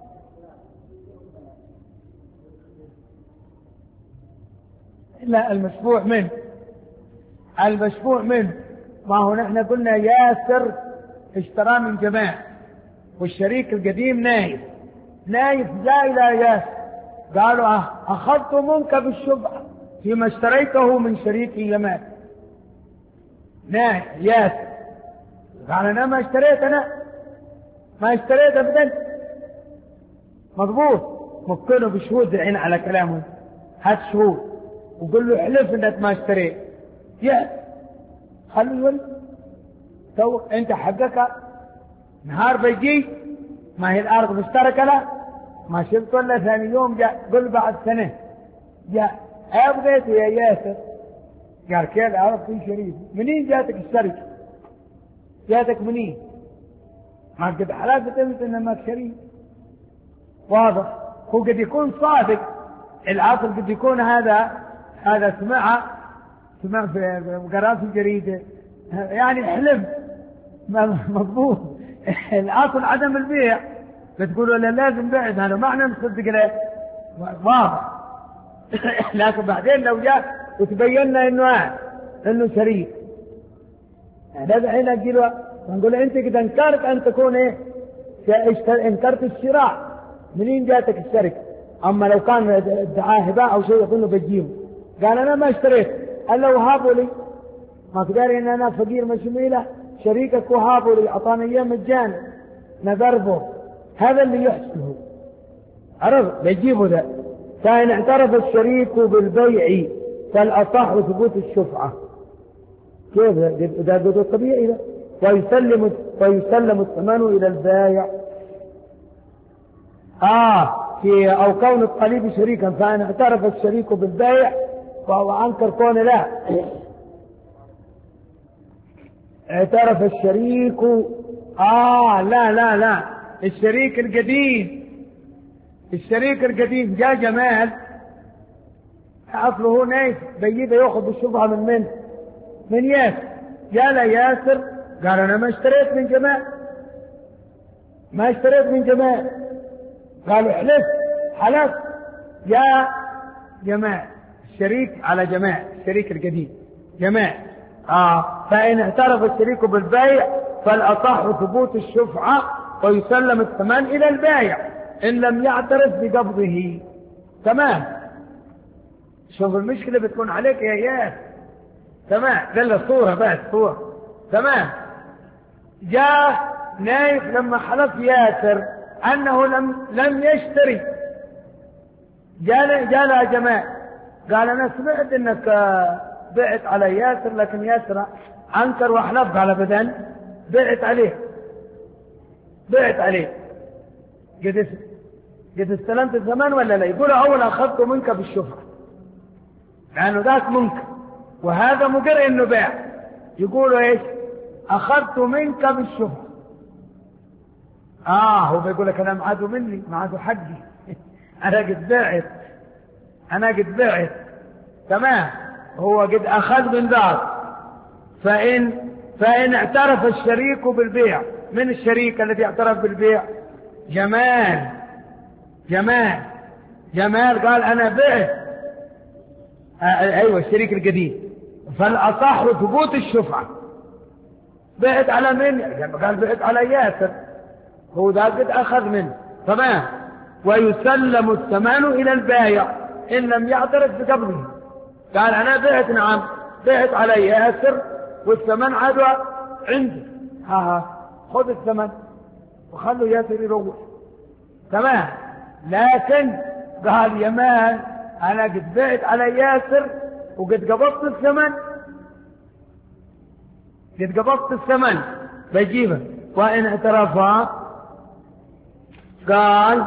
لا المشفوع منه، المشفوع منه ما هو نحن قلنا ياسر اشترى من جماعة، والشريك القديم نايف، نايف جاء إلى ياسر قالوا أخذت منك بالشبهة فيما اشتريته من شريك جماعة. نايف ياسر قال أنا ما اشتريت، أنا ما اشتريت أبدا. مضبوط، ممكنه بشهود العين على كلامه، هات شهود وقل له احلف انك ما اشتريت، يا خلي الولد تو انت حقك. نهار بيجي ما هي الارض مشتركه، لا ما شفت ولا ثاني يوم جاء قل بعد سنه جاء ابغيت يا ياسر، قال كيف عرفت في شريك؟ منين جاتك الشركه؟ جاتك منين؟ ما قد حلفت انت انك شريك. واضح. هو قد يكون صادق، العصر قد يكون هذا هذا سمع سمع في قرأت في الجريدة يعني حلم مضبوط. الأصل عدم البيع، بتقولوا لا لازم بعد، هذا معنى نصدق له واضح. لكن بعدين لو جاء وتبيننا انه آه انه شريك، هذا حين نقول نقول انت قد انكرت ان تكون ايه، انكرت الشراء، منين جاتك الشركه؟ اما لو كان ادعاه هباء او شيء يقول له بجيبه، قال انا ما اشتريت الا وهابوا لي، ما تدري ان انا فقير مشميله، شريكك وهابوا لي اعطاني اياه مجانا نضربه، هذا اللي يحسنه عرف بيجيبه ذا. فان اعترف الشريك بالبيع فالاصح ثبوت الشفعه. كيف ده؟ ده طبيعي ده. ويسلم ويسلم الثمن الى البائع. اه في او كون الطليب شريكا، فان اعترف الشريك بالبيع فهو انكر كون لا اعترف الشريك. آه لا لا لا الشريك القديم، الشريك القديم جاء جمال أصله هو نايف بيجي ياخذ الشبهة من من من ياسر. جاء له ياسر قال أنا ما اشتريت من جمال، ما اشتريت من جمال. قالوا احلف، حلف. جاء جمال الشريك على جمال الشريك القديم جمال. آه فإن اعترف الشريك بالبيع فالأصح ثبوت الشفعة ويسلم الثمن إلى البائع إن لم يعترف بقبضه. تمام. شوف المشكلة بتكون عليك يا ياس. تمام. دل صورة بس صورة. تمام. جاء نايف لما حلف ياسر أنه لم لم يشتري، جاء جاء جماعة قال أنا سمعت أنك بعت على ياسر، لكن ياسر أنكر وحلف. قال أبدا بعت عليه، بعت عليه. قد قد استلمت الزمان ولا لا؟ يقول أول أخذته منك بالشفعة لأنه ذاك منكر وهذا مقر إنه باع. يقولوا إيش؟ أخذت منك بالشفعة. آه هو بيقول لك أنا معاده مني، معاده حقي. أنا قد بعت، أنا قد بعت. تمام. هو قد أخذ من ذاك. فإن فإن اعترف الشريك بالبيع، من الشريك الذي اعترف بالبيع؟ جمال. جمال جمال قال أنا بعت. آه أيوة الشريك القديم. فالأصح ثبوت الشفعة. بعت على من؟ قال بعت على ياسر، هو ذا قد أخذ منه. تمام. ويسلم الثمن إلى البائع إن لم يعترف بقبضه. قال أنا بعت، نعم بعت على ياسر والثمن عدوى عندي. ها ها خذ الثمن وخلوا ياسر يروح. تمام. لكن قال يمان أنا قد بعت على ياسر وقد قبضت الثمن، قد قبضت الثمن بجيبه. وإن اعترفها قال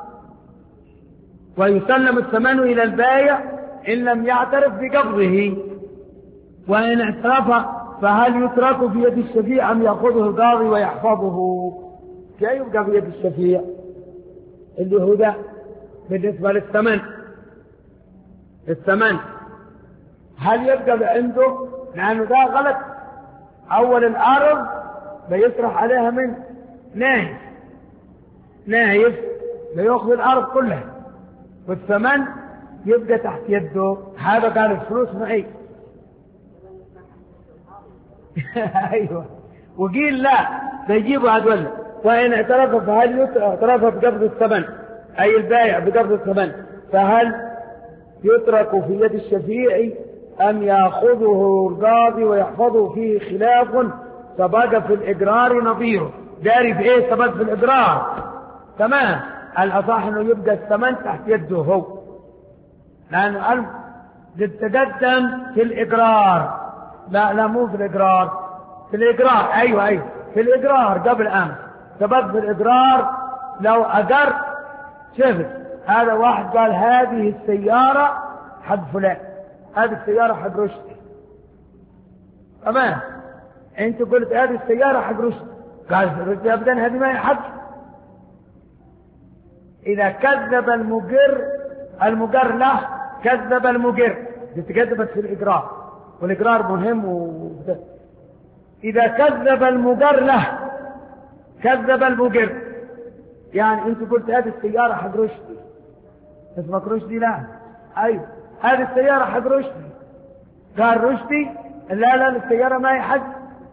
ويسلم الثمن إلى البائع إن لم يعترف بقبضه. وإن اعترف فهل يترك في يد الشفيع أم يأخذه القاضي ويحفظه؟ كيف يبقى في يد الشفيع اللي هو ده بالنسبة للثمن؟ الثمن هل يبقى عنده؟ لأنه ده غلط. أول الأرض بيسرح عليها من نايف، نايف بيأخذ الأرض كلها والثمن يبقى تحت يده. هذا قال الفلوس معي. أيوة. وقيل لا بيجيبوا هذول. وإن اعترف فهل اعترف بقبض الثمن أي البائع بقبض الثمن فهل يترك في يد الشفيع أم يأخذه القاضي ويحفظه؟ فيه خلاف سبق في الإقرار نظيره. داري في إيه سبق في الإقرار؟ تمام. الأصح أنه يبقى الثمن تحت يده هو، لأنه قد تقدم في الإقرار. لا لا مو في الإقرار، في الإقرار. أيوة أيوة في الإقرار قبل أمس سبق في الإقرار. لو أقر شفت هذا واحد قال هذه السيارة حق فلان، هذه السيارة حق رشدي. تمام. أنت قلت هذه السيارة حق رشدي، قال رشدي أبدا هذه ما هي حق. إذا كذب المقر المقر له كذب المقر، تكذبت في الإقرار والإقرار مهم. و... إذا كذب المقر له كذب المقر. يعني أنت قلت هذه السيارة حق رشدي، اسمك رشدي؟ لا. أيوة هذه السيارة حق رشدي. قال رشدي لا لا السيارة ما هي حق.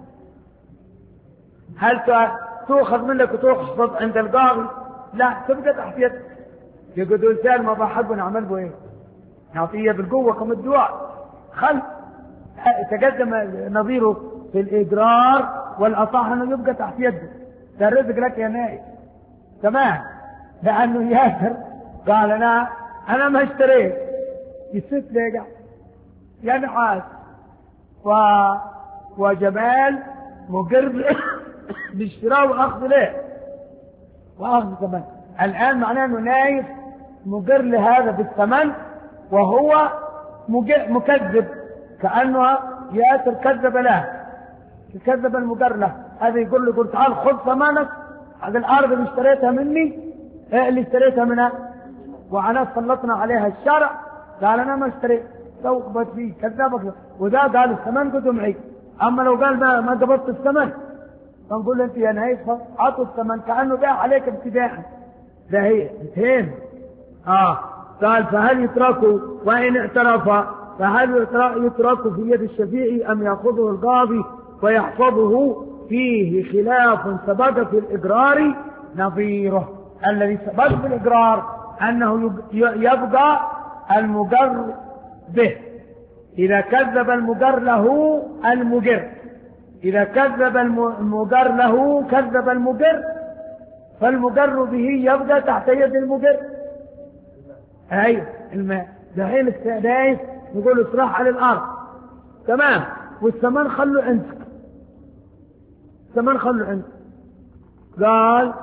هل تأخذ منك وتحفظ عند القاضي؟ لا، تبقى تحت يدك. يقولوا إنسان ما بحقه نعمل به إيه؟ نعطيه بالقوة كم الدعاء. خل تقدم نظيره في الإقرار والأصح أنه يبقى تحت يده. ده الرزق لك يا نائب. تمام. لأنه ياسر قال أنا أنا ما اشتريت، يسد ليقع يا نحاس. و... وجمال مقر بالشراء وأخذ له وأخذ ثمن. الآن معناه أنه نايف مقر لهذا بالثمن وهو مكذب، كأنه ياسر كذب له. كذب المجر له. هذا يقول له قلت تعال خذ ثمنك هذه الارض اللي اشتريتها مني، ايه اللي اشتريتها منها وعناس سلطنا عليها الشرع، قال انا ما اشتريت توقفت فيه كذبك، وده قال الثمن قد معي. اما لو قال ما ما قبضت الثمن فنقول له انت يا نهيف عطوا الثمن كانه باع عليك ابتداء. ده هي انتهينا. اه قال فهل يتركوا وان اعترف فهل يترك في يد الشفيع ام ياخذه القاضي ويحفظه؟ فيه خلاف سبق في الاقرار نظيره. الذي سبق في الاقرار انه يبقى المقر به اذا كذب المقر له المقر، اذا كذب المقر له كذب المقر فالمقر به يبقى تحت يد المقر. ايوه الماء دحين السعدايس نقول اطرح على الارض تمام، والثمن خلوا عندك، الثمن خلوا عندك. قال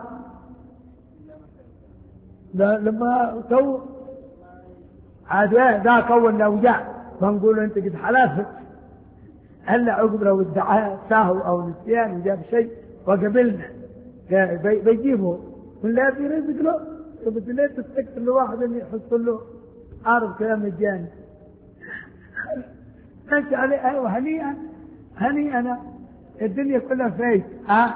لا لما تو عاد ذا كون لو جاء فنقول انت قد حلفت هلا عقب لو ادعى سهو او نسيان وجاب شيء وقبلنا بيجيبه من لا في رزق له. طب ليه تستكتر لواحد اللي يحط له عارض كلام مجاني انت عليه؟ ايوه هنيئا هنيئا الدنيا كلها فايت. ها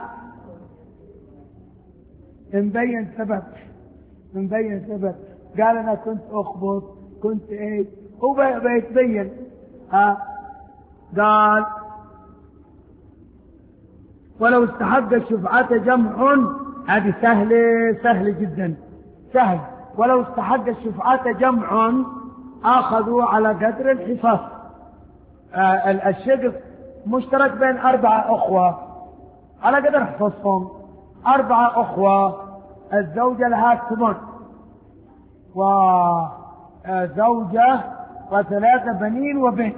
مبين سبب مبين سبب. قال انا كنت اخبط كنت ايه هو بيتبين. ها قال ولو استحق الشفعة جمع، هذه سهلة سهلة جدا سهل. ولو استحق الشفعة جمع اخذوا على قدر الحصاص. آه الشقق مشترك بين أربعة أخوة على قدر حصصهم. أربعة أخوة الزوجة لها الثمن وزوجة وثلاثة بنين وبنت.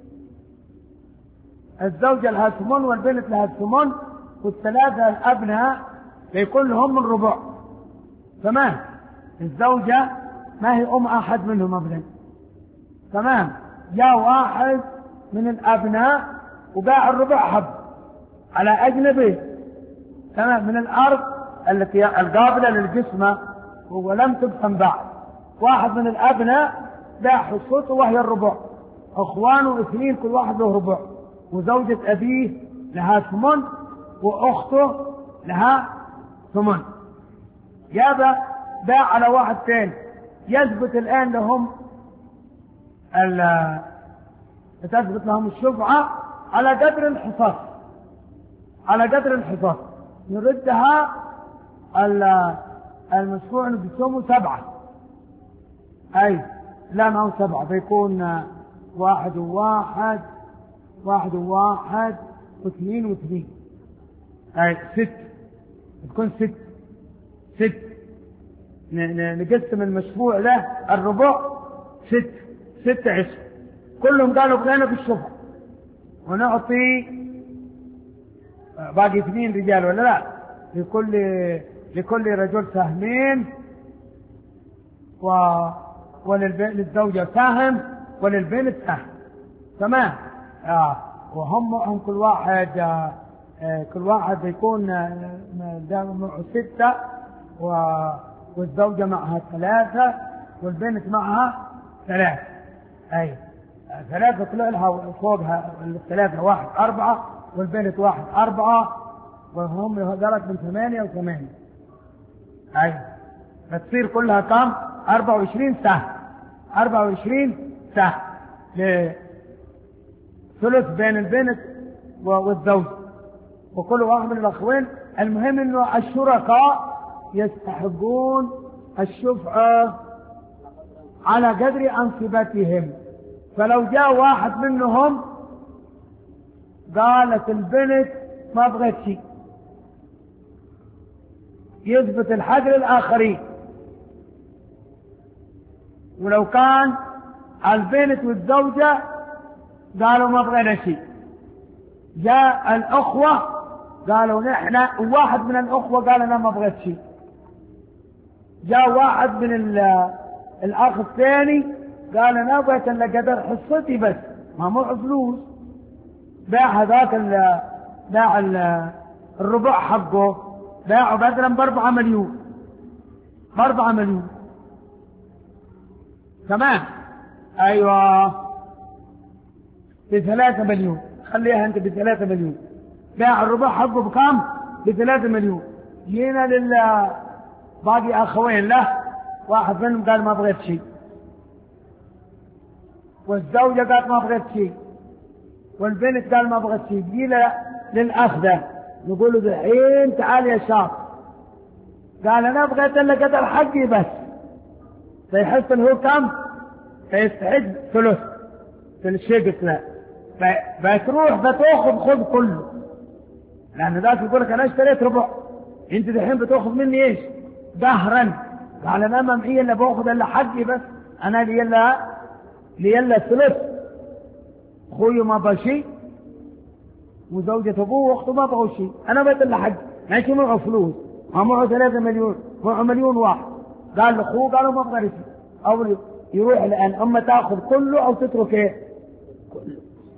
الزوجة لها الثمن والبنت لها الثمن والثلاثة الأبناء يكون لهم الربع. تمام. الزوجة ما هي أم أحد منهم أبدا. تمام. جاء واحد من الأبناء وباع الربع حب على أجنبي تمام من الأرض التي القابلة للجسمة ولم تقسم بعد. واحد من الأبناء باع حصته وهي الربع، أخوانه اثنين كل واحد له ربع، وزوجة أبيه لها ثمن وأخته لها ثمن. جاب باع على واحد ثاني. يثبت الآن لهم تثبت لهم الشفعة على قدر الحصاص، على قدر الحصاص يردها المشفوع بيسموا سبعة. أي لا ما هو سبعة بيكون واحد وواحد واحد وواحد واثنين واثنين أي ست بتكون ست ست نقسم المشفوع له الربع ست ست عشر كلهم قالوا بغينا بالشفع ونعطي باقي اثنين رجال ولا لا لكل لكل رجل سهمين و وللزوجة سهم وللبنت سهم. تمام. آه. وهم هم كل واحد آه كل واحد يكون آه معه ستة و... والزوجة معها ثلاثة والبنت معها ثلاثة. أي آه ثلاثة طلع لها فوقها الثلاثة واحد أربعة والبنت واحد أربعة وهم ذلك من ثمانية وثمانية. أي فتصير كلها كم؟ أربعة وعشرين سهم. أربعة وعشرين سهم لثلث بين البنت والزوج وكل واحد من الأخوين. المهم إنه الشركاء يستحقون الشفعة على قدر أنصبتهم. فلو جاء واحد منهم قالت البنت ما بغيت شيء يثبت الحق للآخرين. ولو كان البنت والزوجة قالوا ما بغينا شيء جاء الأخوة قالوا نحن واحد من الأخوة قال أنا ما بغيت شيء جاء واحد من الأخ الثاني قال أنا بغيت إلا قدر حصتي بس ما معه فلوس باع هذاك باع الربع حقه، باعه بدلا باربعة مليون، باربعة مليون. تمام. ايوه بثلاثة مليون، خليها انت بثلاثة مليون. باع الربع حقه بكم؟ بثلاثة مليون. جينا لل باقي اخوين له، واحد منهم قال ما بغيت شيء، والزوجة قالت ما بغيت شيء، والبنت قال ما بغيت شيء. جينا للاخ ده نقول له الحين تعال يا شاب، قال انا بغيت الا قدر حقي بس. فيحس انه هو كم؟ فيستحق ثلث في الشيء لا، فتروح بتاخذ خذ كله، لان ذاك يقول لك انا اشتريت ربع، انت الحين بتاخذ مني ايش؟ دهرا. قال انا ما معي الا باخذ الا حقي بس، انا لي الا لي الا الثلث. اخوي ما بغى شيء، وزوجة ابوه واخته ما بغوا شيء، انا بغيت الا حقي. ماشي معه فلوس، ما معه ثلاثة مليون، معه مليون واحد. قال لاخوه قالوا ما بغى شيء، او يروح الان اما تاخذ كله او تترك ايه؟ كله.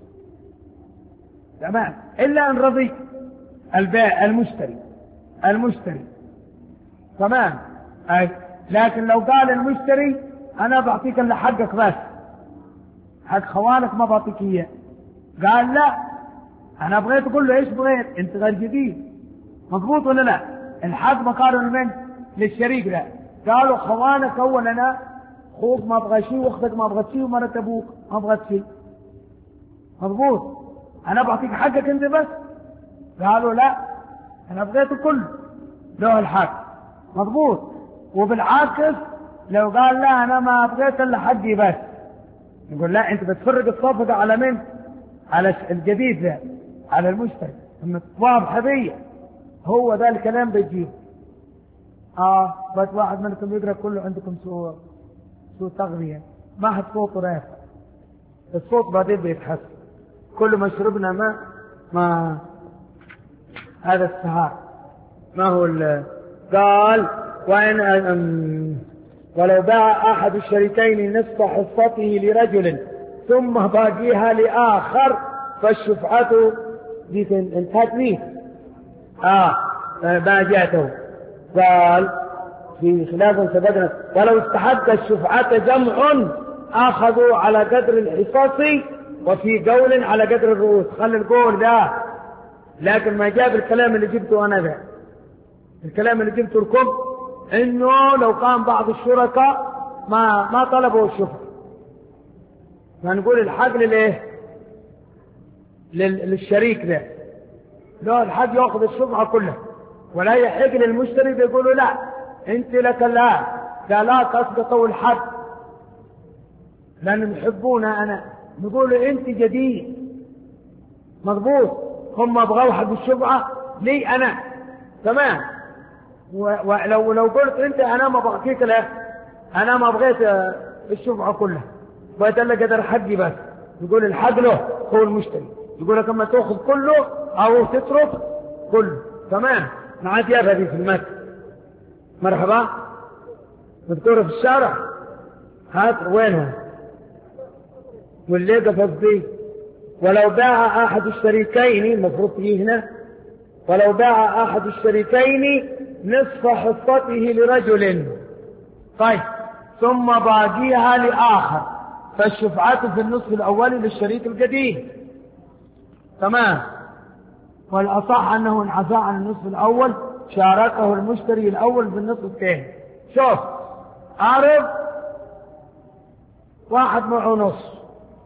تمام. الا ان رضي البائع المشتري المشتري تمام. أي. لكن لو قال المشتري انا بعطيك الا حقك بس، حق خوانك ما بعطيك اياه، قال لا انا بغيت اقول له ايش بغيت؟ انت غير جديد، مضبوط ولا لا؟ الحق مقارن من؟ للشريك ده. قالوا خوانك اول انا، اخوك ما بغى شيء واختك ما بغت شيء ومرت ابوك ما بغت شيء، مضبوط، انا بعطيك حقك انت بس. قالوا لا انا بغيته كله له الحق، مضبوط. وبالعكس لو قال لا انا ما بغيت الا حقي بس، نقول لا انت بتفرق الصفقه على من؟ على الجديد ده، على المشتري. ثم واضحه بي، هو ده الكلام بيجيب. اه بس واحد منكم يقرا كله عندكم سوء سوء تغذيه، ما حد صوته رافع، الصوت بعدين بيتحسن. كل ما شربنا ماء ما هذا السهار ما هو قال وإن ولو باع أحد الشريكين نصف حصته لرجل ثم باقيها لآخر فالشفعة دي انتهت ليه آه ما جاءته. قال في خلاف سبقنا ولو استحق الشفعة جمع أخذوا على قدر الحصص، وفي قول على قدر الرؤوس. خلي القول ده، لكن ما جاب الكلام اللي جبته أنا ده. الكلام اللي جبته لكم إنه لو كان بعض الشركاء ما ما طلبوا الشفعة، فنقول الحق للإيه؟ للشريك ده، له الحق يأخذ الشفعة كلها، ولا يحق للمشتري بيقولوا لا أنت لك لا ده لا تسقطوا الحق، لأن يحبونا. أنا نقول أنت جديد، مضبوط، هم بغوا حق الشفعة لي أنا، تمام. ولو لو قلت أنت أنا ما بعطيك له، أنا ما بغيت الشفعة كلها، بغيت إلا قدر حقي بس، يقول الحق له هو المشتري، يقول لك أما تأخذ كله أو تترك كله، تمام. معاد يا هذه في المتن مرحبا مذكورة في الشارع، هات وينها واللي قفز دي. ولو باع أحد الشريكين، المفروض فيه هنا ولو باع أحد الشريكين نصف حصته لرجل، طيب ثم باقيها لآخر فالشفعة في النصف الأول للشريك الجديد، تمام. والأصح أنه انعفى عن النصف الأول شاركه المشتري الأول في النصف الثاني. شوف أعرف واحد معه نص،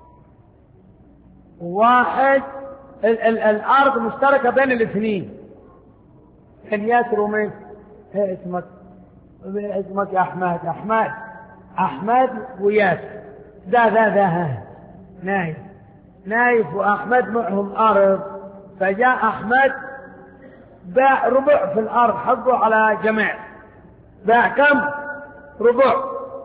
واحد ال ال الأرض مشتركة بين الاثنين، كان ياسر ومين؟ ايه اسمك؟ اسمك يا أحمد، أحمد أحمد وياسر، ده ده ده نايف نايف وأحمد معهم أرض، فجاء أحمد باع ربع في الأرض حقه على جميع، باع كم؟ ربع.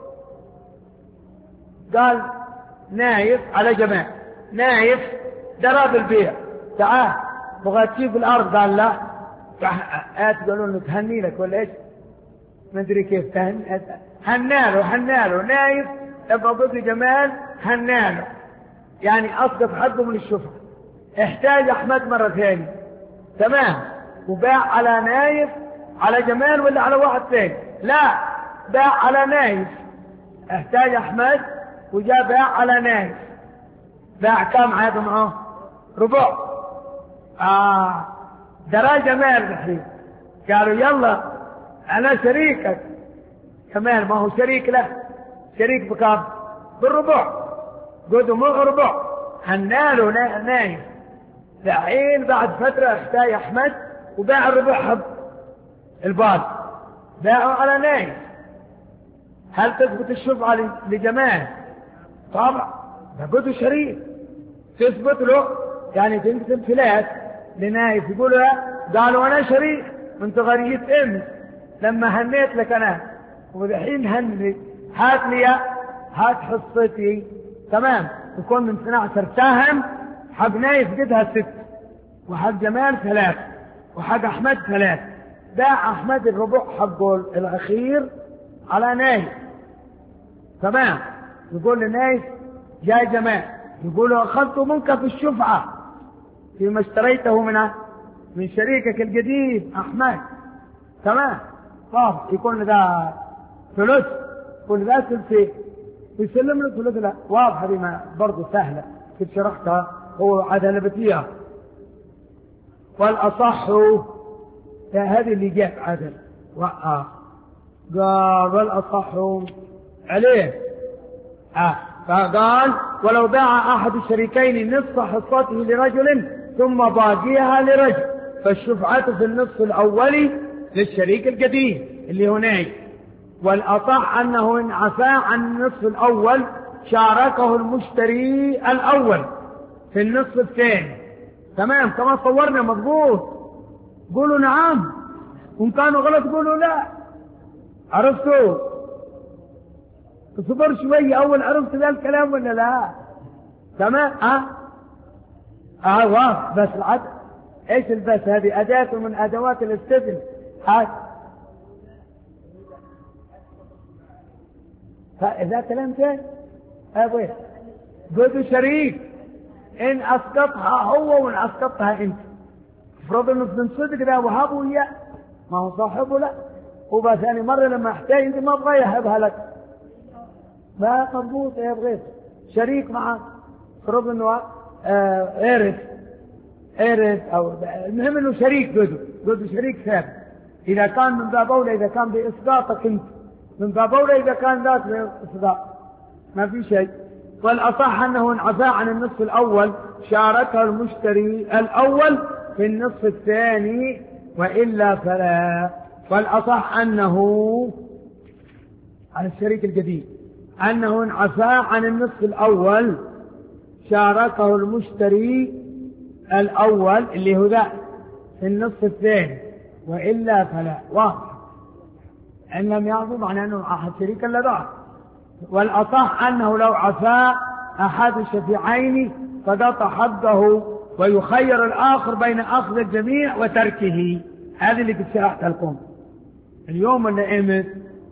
قال نايف على جميع، نايف دراب البيع، تعال بغى تجيب الأرض، قال لا، آت قالوا له تهني لك ولا إيش؟ ما أدري كيف تهني، هناله هناله نايف تبغى قلت جمال هناله، يعني أسقط حقه من الشفعة. احتاج أحمد مرة ثانية، تمام، وباع على نايف على جمال ولا على واحد ثاني؟ لا، باع على نايف، احتاج احمد وجاء باع على نايف، باع كم عاد معه؟ ربع. اه درى جمال الحين، قالوا يلا انا شريكك. جمال ما هو شريك له، شريك بكام؟ بالربع. قدوا مو ربع، هناله نايف. الحين بعد فترة احتاج احمد وباع الربع حب البال، باعوا على نايف. هل تثبت الشفعة لجمال؟ طبعا، قدوا شريك تثبت له، يعني تنقسم ثلاث لنايف. يقول له قالوا انا شريك، انت غريت امس لما هنيت لك انا، والحين هني هات لي هات حصتي. تمام، يكون من اثنا عشر سهم، حق نايف قدها ست، وحق جمال ثلاث، وحق احمد ثلاث. باع احمد الربع حقه الاخير على نايف. تمام، يقول لنايف جاء جمال، يقول له اخذت منك في الشفعة فيما اشتريته من من شريكك الجديد احمد. تمام، طب يكون ذا ثلث، يكون ذا ثلثين، يسلم له ثلث. لا واضحه دي، ما برضه سهله كنت شرحتها، هو عدل بتيها. والاصح هذه اللي جاء عدل وقع، قال والاصح عليه. آه. فقال ولو باع احد الشريكين نصف حصته لرجل ثم باقيها لرجل، فالشفعة في النصف الاولي للشريك القديم اللي هناك. والاصح انه ان عفا عن النصف الاول شاركه المشتري الاول في النصف الثاني. تمام، كما صورنا مضبوط؟ قولوا نعم، وان كانوا غلط قولوا لا. عرفتوا؟ اصبر شوي، اول عرفت ذا الكلام ولا لا؟ تمام. اه اه واضح. بس العد ايش البس؟ هذه اداة من ادوات الاستثناء. هات فاذا كلمت ابوي قلت شريك، ان اسقطها هو وان اسقطها انت، افرض انه من صدق ذا وهبه وياه، ما هو صاحبه. لا، هو بس ثاني مره لما احتاج انت ما تبغى يهبها لك، ما مضبوط يبغيت شريك معك. افرض انه عرف عرف او المهم انه شريك، قدو قدو شريك ثابت. اذا كان من باب اولى، اذا كان باسقاطك انت من باب اولى، اذا كان ذات باسقاط ما في شيء. والاصح انه ان عفا عن النصف الاول شاركه المشتري الاول في النصف الثاني، والا فلا. والاصح انه على الشريك الجديد انه ان عفا عن النصف الاول شاركه المشتري الاول اللي هو ذا في النصف الثاني، والا فلا. واضح؟ ان لم يعفو معناه انه احد شريك الا ذا. والاصح انه لو عفا احد الشفيعين سقط حقه، ويخير الاخر بين اخذ الجميع وتركه. هذه اللي كنت شرحتها لكم اليوم ولا امس؟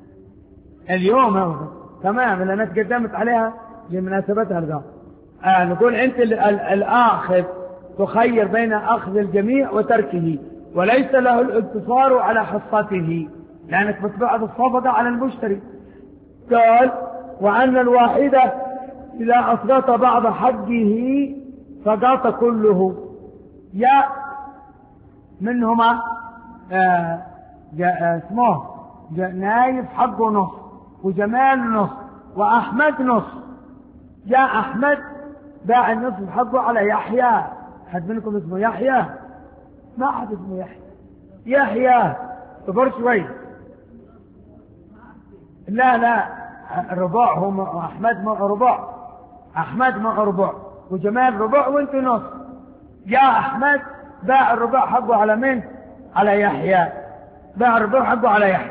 اليوم هو تمام، اللي انا تقدمت عليها لمناسبتها لذا. آه نقول انت الاخذ تخير بين اخذ الجميع وتركه، وليس له الاقتصار على حصته، لانك بتبعد الصفقه على المشتري. قال وان الواحده اذا اسقط بعض حقه سقط كله. يا منهما آه اسمه نايف حقه نص، وجمال نص، واحمد نص. جاء احمد باع النصف حقه على يحيى. حد منكم اسمه يحيى؟ ما حد اسمه يحيى. يحيى صبر شوي. لا لا، الربع هو احمد مع ربع، احمد مع ربع، وجمال ربع وانت نص. جاء احمد باع الربع حقه على من؟ على يحيى. باع الربع حقه على يحيى.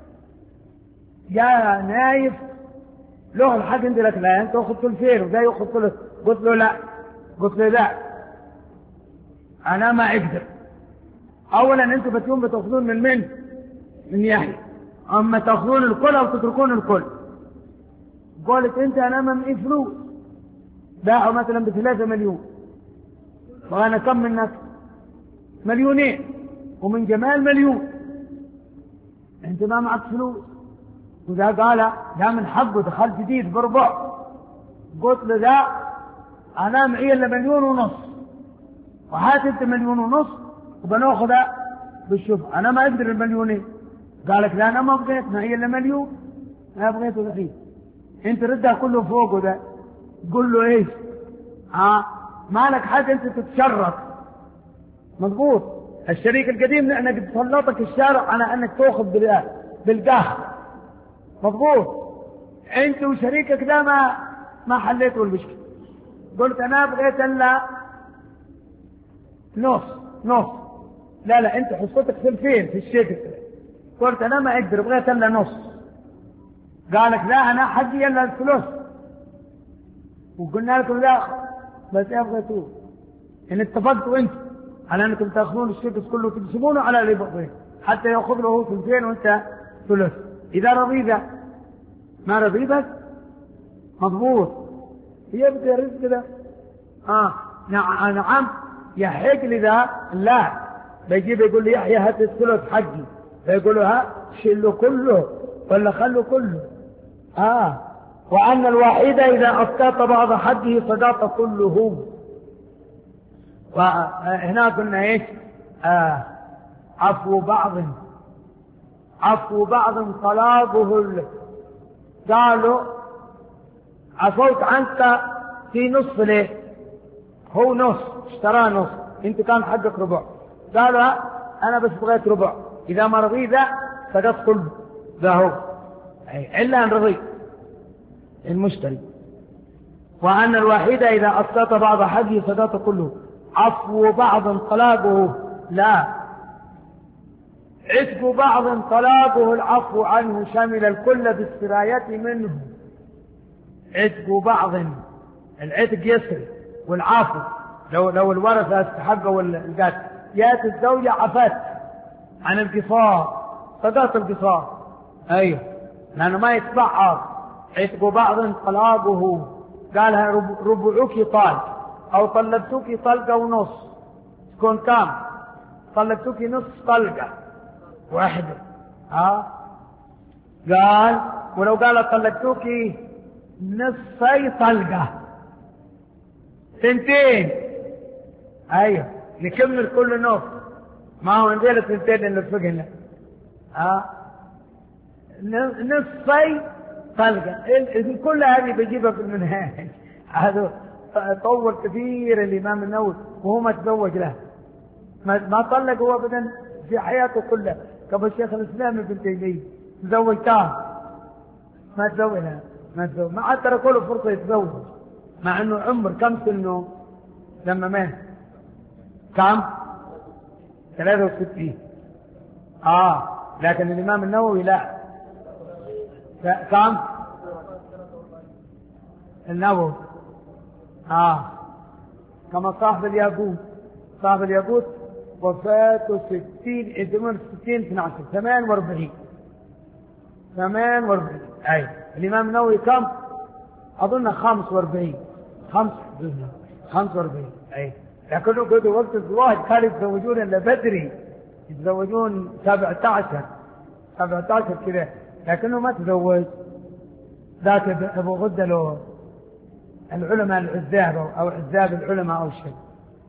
جاء نايف له الحق عندي لك، لا انت اخذ ثلثين وده ياخذ ثلث. قلت له لا، قلت له لا انا ما اقدر. اولا انتم بتكون بتاخذون من من من يحيى، اما تاخذون الكل او تتركون الكل. قلت انت انا ما معي فلوس، باعوا مثلا بثلاثة مليون، وانا كم منك؟ مليونين ومن جمال مليون، انت ما معك فلوس. وذا قال لا من حقه دخل جديد بربع. قلت له لا انا معي الا مليون ونص، وهات انت مليون ونص وبناخذها بالشوف، انا ما اقدر المليونين. قالك لا انا ما بغيت، معي الا مليون ما بغيته دحين، انت ردها كله فوقه ده. قل له ايش؟ ها مالك حاجه انت تتشرط. مضبوط. الشريك القديم نحن قد سلطك الشارع على انك تاخذ بالقهر. مضبوط. انت وشريكك ده ما ما حليتوا المشكله. قلت انا بغيت الا نص نص. لا لا انت حصتك ثلثين في الشركه. قلت انا ما اقدر، بغيت الا نص. قالك لا انا حقي الا الثلث. وقلنا لكم لا بس ايه بغيتوه؟ ان اتفقتوا انت على انكم تاخذون الشركه كله وتقسمونه على اللي بغيت، حتى ياخذ له هو ثلثين وانت ثلث. اذا رضي ذا ما رضي بس. مضبوط. يبدا رزق ده. اه نعم نعم يحق لي ذا. لا بيجيب يقول لي يحيى هات الثلث حقي، فيقول له ها شيله كله ولا خلوا كله. اه وأن الواحد إذا أسقط بعض حده سقط كله. وهنا قلنا إيش؟ آه عفو بعض عفو بعض طلاقه ال... قالوا عفوت عنك في نصف ليه؟ هو نص اشترى نص، انت كان حقك ربع. قالوا انا بس بغيت ربع، اذا ما رضي ذا سقط كله. ذا هو الا ان رضي المشتري. وأن الواحد إذا أسقط بعض حده سقط كله. عفو بعض طلاقه لا، عتق بعض طلاقه العفو عنه شمل الكل بالسراية منه. عتق بعض، العتق يسري والعفو لو لو الورثة استحقوا القتل. ياتي الزوجة عفت عن القصاص سقط القصاص. أيوه لأنه ما يتبعض. عتق بعض طلاقه قالها ربعك طالق او طلقتك طلقه ونص. تكون كام؟ طلقتك نص طلقه واحده. ها قال ولو قال طلقتك نصي طلقه سنتين. ايوه نكمل كل نص، ما هو ندير سنتين اللي فقنا. ها نصي طلقة. كل هذه بجيبها في المنهاج. هذا طول كثير الإمام النووي وهو ما تزوج له، ما طلق هو أبدا في حياته كلها. قبل شيخ الإسلام ابن تيمية تزوج كام؟ ما تزوجها ما تزوج ما حتى تركوا له فرصة يتزوج، مع إنه عمر كم سنه لما مات؟ كم؟ ثلاثة وستين. آه لكن الإمام النووي لا. كم؟ النووي آه كما صاحب الياقوت. صاحب الياقوت وفاته ستين ادمر ستين اثنى عشر ثمان واربعين ثمان واربعين. أي الإمام النووي كم؟ أظن خمس واربعين خمس خمس واربعين. أي لكنه قدوا وقت الزواج كانوا يتزوجون إلا بدري، يتزوجون سبعة عشر سبعة عشر كذا، لكنه ما تزوج. ذاك أبو غدة له العلماء العزاب أو عزاب العلماء أو شيء.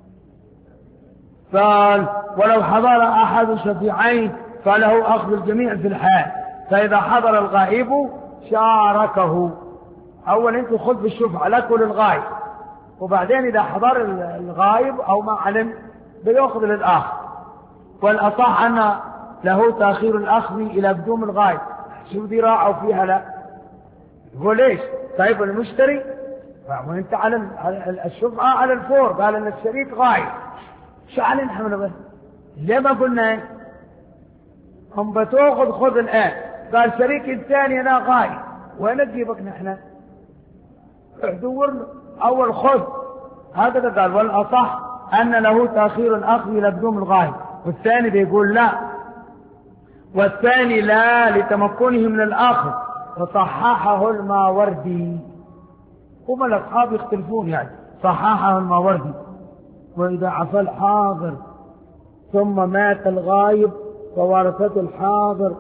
قال ولو حضر أحد شفيعين فله أخذ الجميع في الحال، فإذا حضر الغائب شاركه. أول أنت خذ بالشفعة لك وللغائب، وبعدين إذا حضر الغائب أو ما علم بيأخذ للآخر. والأصح أن له تأخير الأخذ إلى قدوم الغائب. شو ذي راعوا فيها؟ لا هو ليش؟ طيب المشتري وانت على الشفعة على الفور، قال ان الشريك غايب، شو علينا نحن بس؟ ليه ما قلنا هم بتاخذ خذ الآن؟ قال شريك الثاني انا غايب، وين نجيبك نحن؟ دور له اول خذ هكذا. قال والاصح ان له تاخير الاخذ الى قدوم الغايب، والثاني بيقول لا، والثاني لا لتمكنه من الآخر، فصححه الماوردي. هم الأصحاب يختلفون يعني، صححه الماوردي. وإذا عفى الحاضر ثم مات الغائب فورثته الحاضر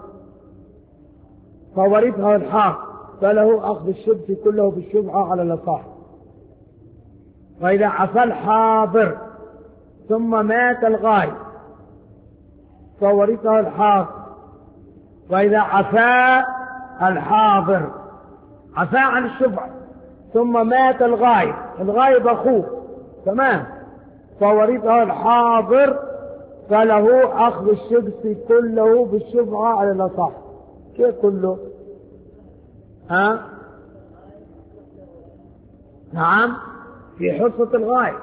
فورثه الحاضر فله أخذ السدس كله بالشفعة على الأصح. وإذا عفى الحاضر ثم مات الغائب فورثه الحاضر، وإذا عفى الحاضر عفى عن الشفعة ثم مات الغائب، الغائب أخوه تمام، فورثه الحاضر فله أخذ السدس كله بالشفعة على الأصح. كيف كله؟ ها؟ نعم، في حصة الغائب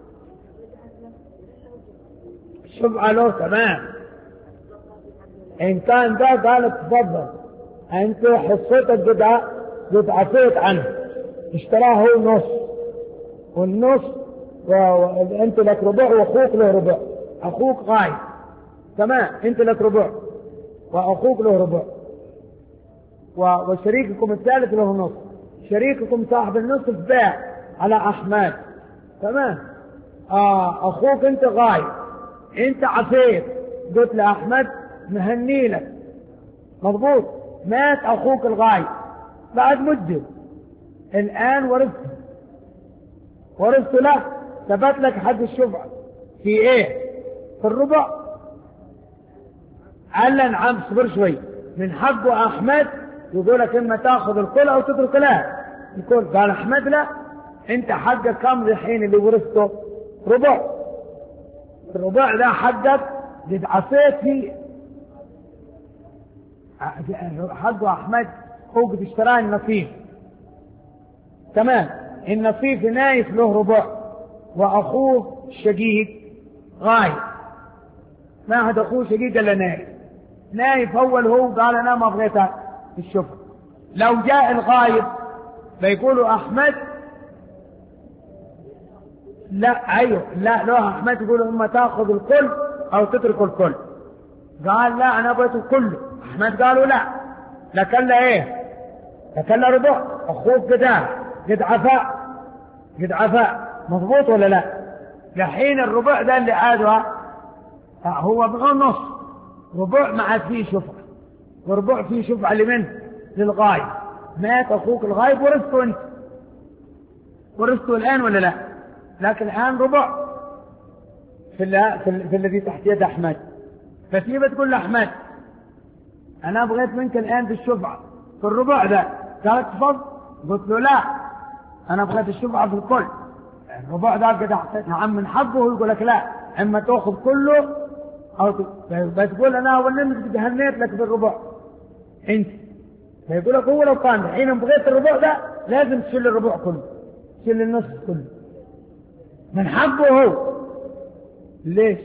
الشفعة له تمام. إن كان ده قال تفضل أنت حصتك قد قد عفيت عنه، اشتراه هو نص والنص وأنت لك ربع وأخوك له ربع، أخوك غايب تمام، أنت لك ربع وأخوك له ربع، وشريككم الثالث له نص، شريككم صاحب النصف باع على أحمد تمام. آه أخوك أنت غايب، أنت عفيت قلت لأحمد مهني لك مضبوط، مات أخوك الغايب بعد مدة، الآن ورثته ورثته له، ثبت لك حد الشفعة في إيه؟ في الربع. قال له نعم صبر شوي، من حقه أحمد يقول لك إما تأخذ الكل أو تترك له الكل. قال أحمد لا، أنت حقك كم الحين اللي ورثته؟ ربع، الربع ده حقك قد عفيت فيه، حقه أحمد هو قد اشتراه النصيف تمام، النصيف نايف له ربع وأخوه الشقيق غايب، ما هذا أخوه شقيق إلا نايف، نايف أول هو قال أنا ما بغيتها الشفعة. لو جاء الغايب فيقولوا أحمد لا، أيوه لا له أحمد يقولوا إما تأخذ الكل أو تترك الكل. قال لا أنا بغيت الكل، أحمد قالوا لا، لكن لا إيه، لكن لا ربع، أخوك قدام قد عفا قد عفا مضبوط ولا لا؟ لحين الربع ده اللي عادها هو بغى نص، ربع مع فيه شفعة، وربع فيه شفعة لمن؟ للغايب، مات أخوك الغايب ورثته أنت، ورثته الآن ولا لا؟ لكن الآن ربع في, في, في الذي تحت يد أحمد، فتيجي تقول لأحمد أنا بغيت منك الآن بالشفعة في الربع ده، قال تفضل، قلت له لا أنا بغيت الشفعة في الكل، الربع ده قد أحسن نعم من حقه، يقول لك لا إما تأخذ كله أو بتقول أنا أولا قد هنيت لك بالربع أنت، فيقول لك هو لو كان حين بغيت الربع ده لازم تشيل الربع كله، تشيل النص كله من حقه هو. ليش؟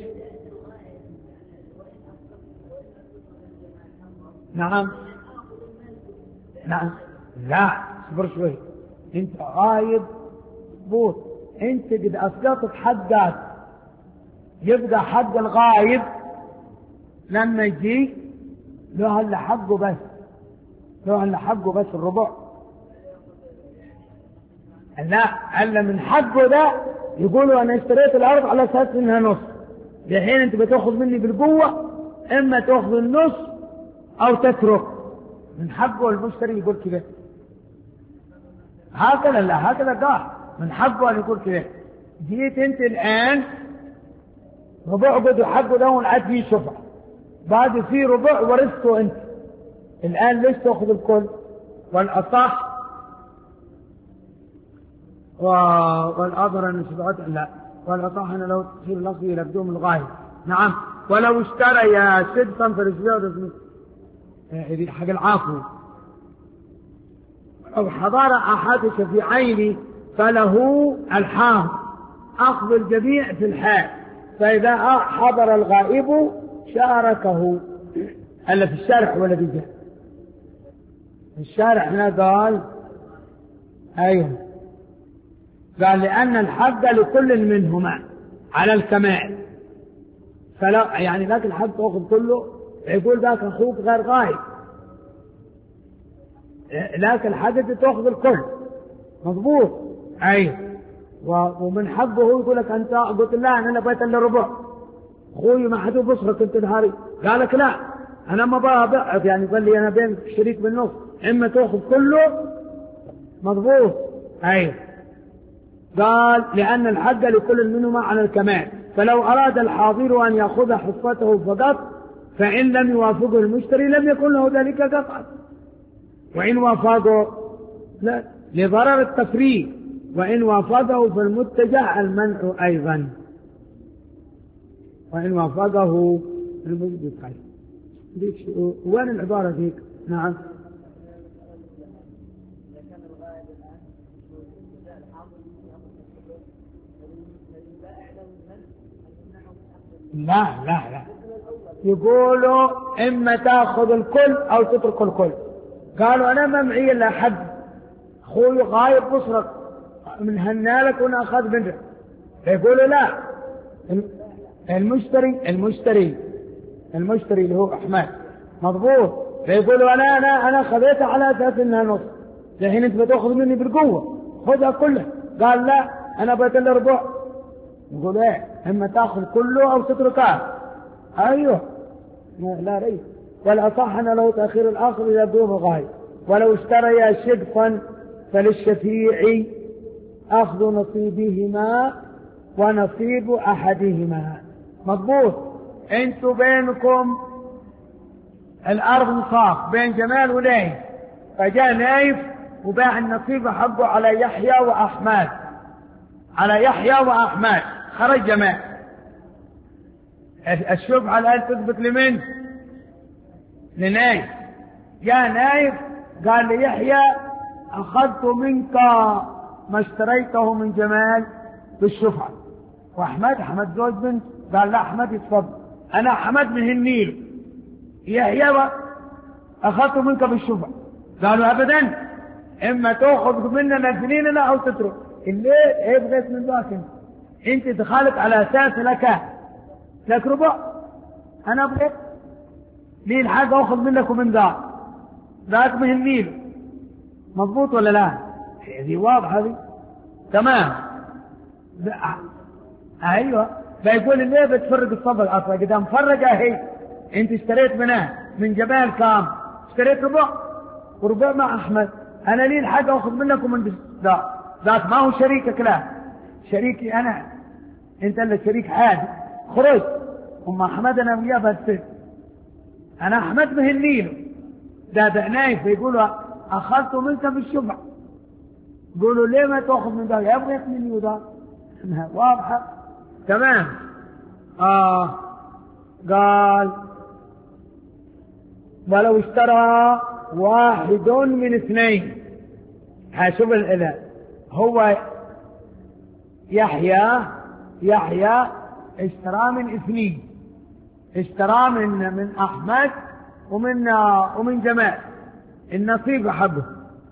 نعم نعم لا صبر شوي، انت غايب بوت، انت قد اسقطت حقك، يبقى حق الغايب لما يجي له الا حقه بس، له الا حقه بس الربع، لا الا من حقه ده يقولوا انا اشتريت الارض على اساس انها نص، الحين انت بتاخذ مني بالقوه، اما تاخذ النص او تترك، من حقه المشتري يقول كده، هكذا لا هكذا قال من حقه ان يقول كده. جيت انت الان ربع قد حقه ده ونعد فيه شفعه، بعد فيه ربع ورثته انت، الان ليش تاخذ الكل؟ والاصح والأظهر أن شفعته لا، والأصح أن لو تصير الأصل إلى بدون الغاية نعم. ولو اشترى يا سدسا فرسلوه حق العافو، أو حضر أحد شفيعين فله الحام أخذ الجميع في الحال، فإذا حضر الغائب شاركه. ألا في الشارح ولا في الجهة؟ الشارح هنا قال أيوه، قال لأن الحق لكل منهما على الكمال، فلا يعني ذاك الحق تأخذ كله، يقول ذاك أخوك غير غايب، لكن الحق تأخذ الكل مضبوط أي، ومن حقه هو يقول لك أنت قلت لا أنا بيت إلا ربع، أخوي ما حدو بصرك أنت نهاري، قال لك لا أنا ما بابعد، يعني قال لي أنا بين شريك بالنص، إما تأخذ كله مضبوط. أيوه قال لأن الحق لكل منهما على الكمال، فلو أراد الحاضر أن يأخذ حصته فقط فإن لم يوافقه المشتري لم يكن له ذلك قطعا، وإن وافقه لا لضرر التفريق، وإن وافقه فالمتجه المنع أيضا، وإن وافقه المتجه أيضا. وين العبارة ذيك؟ نعم لا لا لا يقولوا إما تأخذ الكل أو تترك الكل. قالوا أنا ما معي إلا حد أخوي غايب بصرك من هنالك وأنا أخذ منه، فيقولوا لا المشتري المشتري المشتري اللي هو أحمد مضبوط، فيقولوا أنا أنا أنا خذيتها على أساس إنها نص، الحين أنت بتأخذ مني بالقوة خذها كلها. قال لا أنا بيت إلا ربع. يقول إيه إما تأخذ كله أو تتركها. أيوه لا ريب، والأصح أن له تأخير الآخر إلى دون غاية، ولو اشتريا شقفا فللشفيع أخذ نصيبهما ونصيب أحدهما. مضبوط. أنتوا بينكم الأرض نصاف بين جمال ونايف، فجاء نايف وباع النصيب حقه على يحيى وأحمد، على يحيى وأحمد، خرج جمال. الشفعة الآن تثبت لمن؟ لنايف. جاء نايف قال ليحيى أخذت منك ما اشتريته من جمال بالشفعة، وأحمد أحمد زوج بنت قال لا أحمد يتفضل، أنا أحمد من النيل، يحيى أخذت منك بالشفعة. قالوا أبدا إما تأخذ مننا اثنيننا أو تترك. الليل إيه بغيت من ذاك؟ انت انت دخلت على أساس لك لك ربع، أنا بغيت لي الحاجة أخذ منك ومن ذاك، ذاك من النيل. مضبوط ولا لا؟ هذه واضحة هذه تمام. أيوة بيقول اللي بتفرق الصبر أصلا قدام فرقة هي. أنت اشتريت منها من جبال كام؟ اشتريت ربع وربع مع أحمد، أنا لي الحاجة أخذ منك ومن ذاك، ذاك ما هو شريكك، لا شريكي أنا، أنت اللي شريك حاجة. خرج أم أحمد أنا وياه بس، أنا أحمد به النيل ده ده نايف. يقولوا أخذت منك بالشفعة، يقولوا ليه ما تأخذ من ذاك؟ يبغيت مني وذاك. واضحة تمام. آه قال ولو اشترى واحد من اثنين، حسب الإله هو يحيى يحيى اشترى من اثنين، اشترى من من أحمد ومن ومن جمال، النصيب حقه،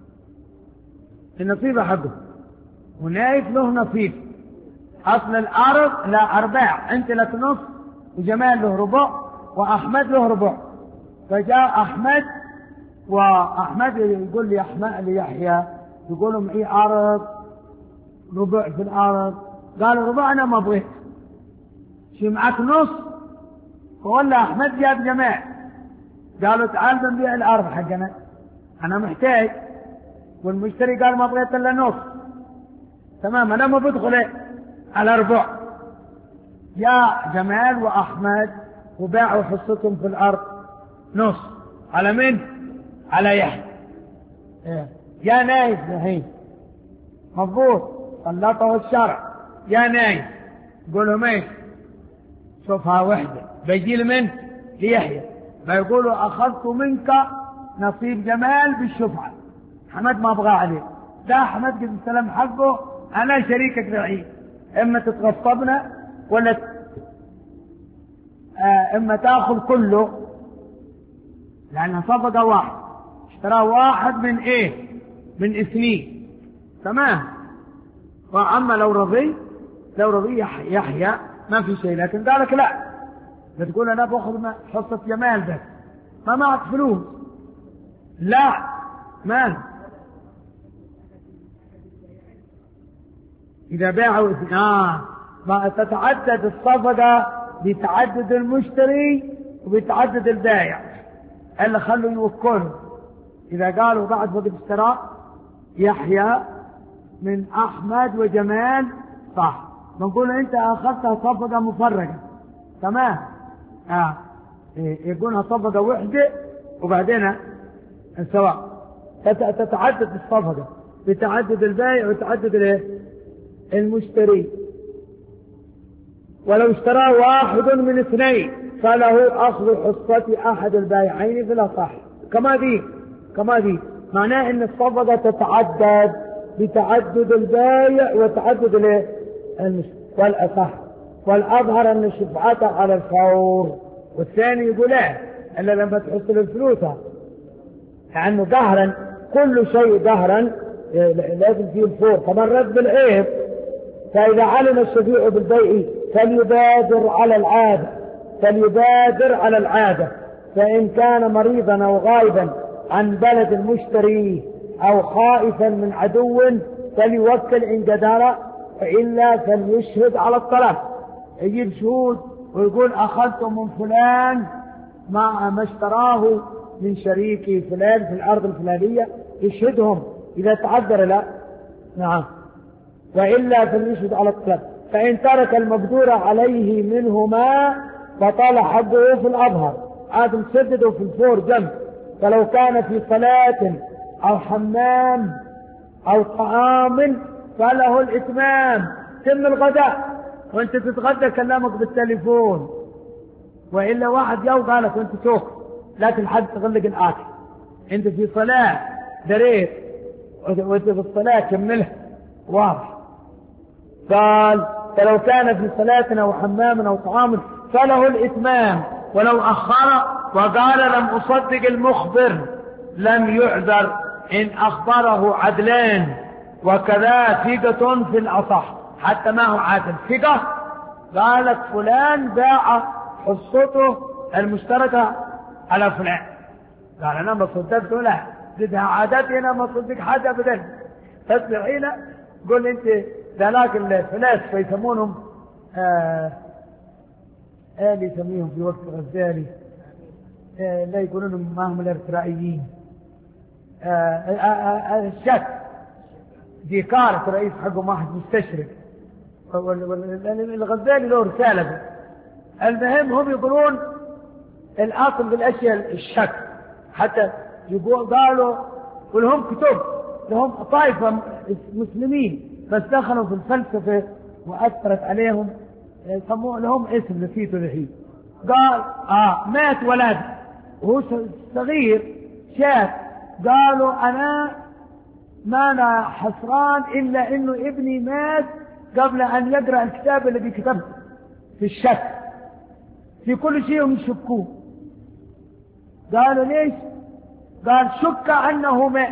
النصيب حقه، ونايف له نصيب. أصل الأرض لا أرباع، أنت لك نص وجمال له ربع وأحمد له ربع. فجاء أحمد وأحمد يقول لي أحمد ليحيى يقول لهم إيه أرض ربع في الأرض، قالوا ربع أنا ما بغيت، شي معك نص؟ ولا أحمد جاب جمال، قالوا تعال بنبيع الأرض حقنا أنا محتاج، والمشتري قال ما بغيت إلا نص. تمام أنا ما بدخل على ربع. يا جمال وأحمد وباعوا حصتهم في الأرض نص على من؟ على يحيى. إيه؟ يا نايف الحين مضبوط، طلقه الشرع. يا نايف قول لهم ايش؟ شوفها وحده بيجي من ليحيى، فيقولوا أخذت منك نصيب جمال بالشفعة، حمد ما أبغى عليه، ده أحمد قد استلم حقه، أنا شريكك العيد، إما تتغصبنا ولا ت... آه إما تأخذ كله، لأنها صفقة واحد، اشترى واحد من إيه؟ من اثنين. تمام. وأما لو رضي لو رضي يحيى ما في شيء، لكن قال لك لا، بتقول أنا بأخذ حصة جمال بس ما معك فلوس، لا مال. إذا باعوا آه ما تتعدد الصفقة بتعدد المشتري وبتعدد البائع اللي خلوا يوكلوا. إذا قالوا بعد وقت اشتراء يحيى من أحمد وجمال صح، بنقول أنت أخذتها صفقة مفرقة تمام. آه. يقولها صفقة وحدة وبعدين سواء تتعدد الصفقة بتعدد البائع وتعدد المشتري. ولو اشترى واحد من اثنين فله أخذ حصة أحد البائعين في الأصح. كما ذي كما ذي معناه أن الصفقة تتعدد بتعدد البائع وتعدد المشتري. والأصح والأظهر أن الشفعة على الفور. والثاني يقول لا إلا لما تحصل الفلوس، لأنه ظهرا كل شيء ظهرا لازم فيه الفور. فمن رد بالعيب فإذا علم الشفيع بالبيع فليبادر على العادة فليبادر على العادة فإن كان مريضا أو غائبا عن بلد المشتري أو خائفا من عدو فليوكل إن قدر، فإلا فليشهد على الطلب. يجيب شهود ويقول أخذت من فلان ما ما اشتراه من شريكي فلان في الأرض الفلانية، يشهدهم إذا تعذر لا نعم، وإلا فليشهد على الطلب. فإن ترك المقدور عليه منهما فطال حقه في الأظهر، عاد مسدده في الفور جنب. فلو كان في صلاة أو حمام أو طعام فله الإتمام. تم الغداء وانت تتغدى كلامك بالتليفون، وإلا واحد يوم قالك وانت سوق لكن حد تغلق الآكل. انت في صلاة دريت وانت في الصلاة كملها واضح. قال فلو كان في صلاة أو حمام أو طعام فله الإتمام. ولو أخر وقال لم أصدق المخبر لم يعذر إن أخبره عدلان، وكذا ثقة في الأصح. حتى ما هو عادل ثقة قالت فلان باع حصته المشتركة على فلان، قال أنا ما صدقته لا زدها عادتي أنا ما صدق حاجة أبدا. تسمعين قل أنت ذلاك الفلاسفة يسمونهم آه آه يسميهم في وقت غزالي آه لا يقولون ما هم الارترائيين آه آه آه آه الشك ديكارت رئيس حقهم واحد مستشرق، الغزالي له رسالة. المهم هم يقولون الأصل بالأشياء الشك، حتى يقول قالوا ولهم كتب لهم طائفة مسلمين بس دخلوا في الفلسفة وأثرت عليهم يسموه لهم اسم نسيته الحين. قال آه مات ولد وهو صغير شاب، قالوا أنا ما أنا حسران إلا إنه ابني مات قبل أن يقرأ الكتاب الذي كتبته في الشك في كل شيء هم يشكوه. قالوا ليش؟ قال شك أنه مات.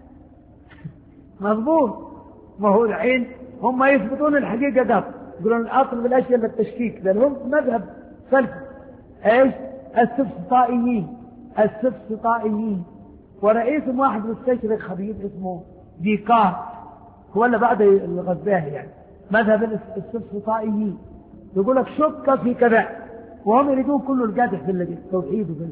مضبوط، ما هو الحين هم يثبتون الحقيقة قبل يقولون الأصل بالأشياء للتشكيك، لأن هم مذهب فلسفي ايش؟ السفسطائيين السفسطائيين ورئيسهم واحد مستشرق خبير اسمه ديكارت، هو اللي بعد الغزالي يعني مذهب السفسطائيين. يقول لك شك في كذا وهم يريدون كل القدح في التوحيد وفي.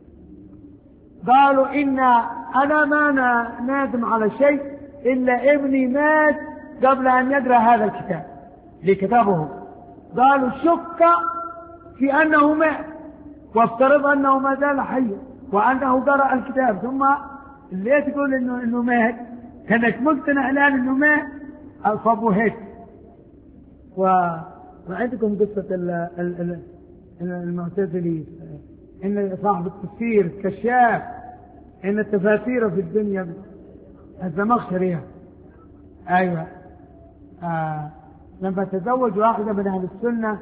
قالوا إن أنا ما نادم على شيء إلا ابني مات قبل أن يقرأ هذا الكتاب لكتابه. قالوا شك في أنه مات وافترض أنه ما زال حيا وأنه قرأ الكتاب، ثم اللي تقول إنه إنه مات كانت مقتنع الآن إنه مات أصابوا هيك. و... وعندكم قصة ال... ال... المعتزلي إن صاحب التفسير كشاف إن التفاسير في الدنيا الزمخشري أيوة آه. لما تزوج واحدة من أهل السنة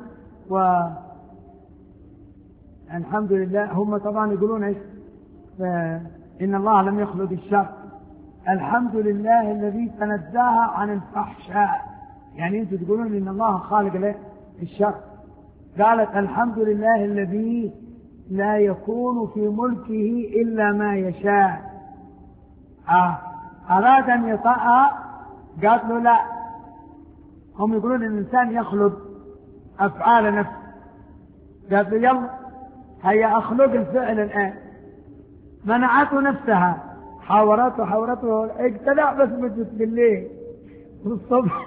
والحمد لله هم طبعا يقولون إيش إن الله لم يخلق الشر، الحمد لله الذي تنزه عن الفحشاء، يعني أنتم تقولون إن الله خالق له الشر. قالت الحمد لله الذي لا يكون في ملكه إلا ما يشاء. آه. أراد أن يطأها قالت له لا، هم يقولون إن الإنسان يخلق أفعال نفسه قالت له يلا هيا أخلق الفعل الآن. منعته نفسها، حاورته حاورته اقتنع، بس بجت بالليل والصبح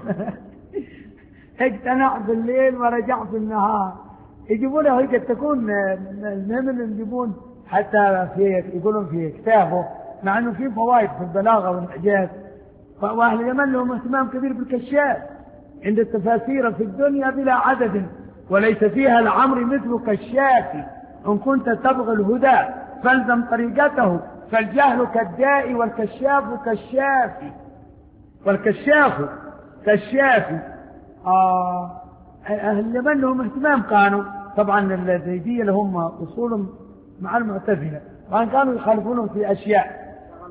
اقتنع بالليل ورجع في النهار. يجيبوا له هيك تكون المهم يجيبون حتى في يقولون في كتابه، مع انه في فوائد في البلاغه والاعجاز. واهل اليمن لهم اهتمام كبير بالكشاف، عند التفاسير في الدنيا بلا عدد، وليس فيها لعمري مثل كشاف. ان كنت تبغي الهدى فالزم طريقته، فالجهل كالداء والكشاف كالشاف، والكشاف كالشاف. آه أهل اليمن لهم اهتمام، كانوا طبعا الزيدية لهم أصول مع المعتزلة، وأن كانوا يخالفونهم في أشياء.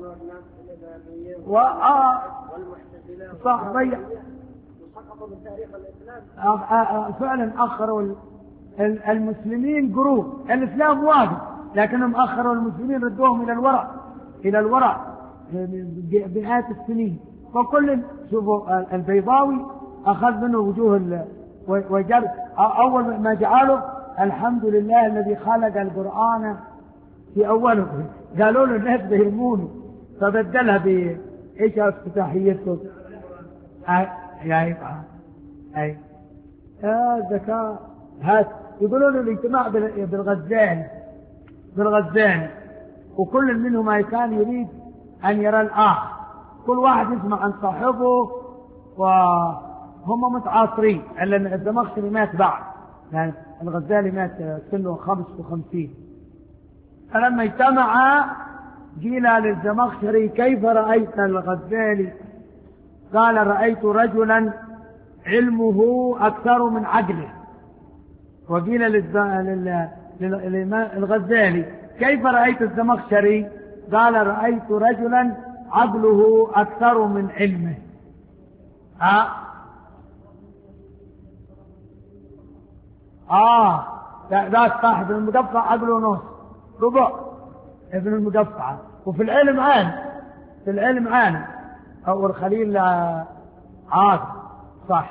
وآه صح ضيع آه آه فعلا أخروا المسلمين قروب. الإسلام واجب لكنهم أخروا المسلمين، ردوهم إلى الوراء إلى الوراء بمئات السنين. وكل شوفوا البيضاوي أخذ منه وجوه وجر. أول ما جعله الحمد لله الذي خلق القرآن في أوله، قالوا له الناس بيرمونه فبدلها بإيش افتتاحيته. أي أي أي يا ذكاء. هات يقولون له الاجتماع بالغزالي بالغزالي وكل منهما كان يريد أن يرى الآخر، كل واحد يسمع عن صاحبه وهم متعاصرين. لأن الزمخشري مات بعد، يعني الغزالي مات سنه خمس وخمسين. فلما اجتمع قيل للزمخشري كيف رأيت الغزالي؟ قال رأيت رجلا علمه أكثر من عقله. وقيل للغزالي كيف رأيت الزمخشري؟ قال رأيت رجلا عقله أكثر من علمه. آه آه ذاك صاحب المقفع عقله نص ربع ابن المقفع، وفي العلم عالم، في العلم عالم. أو الخليل عاد صح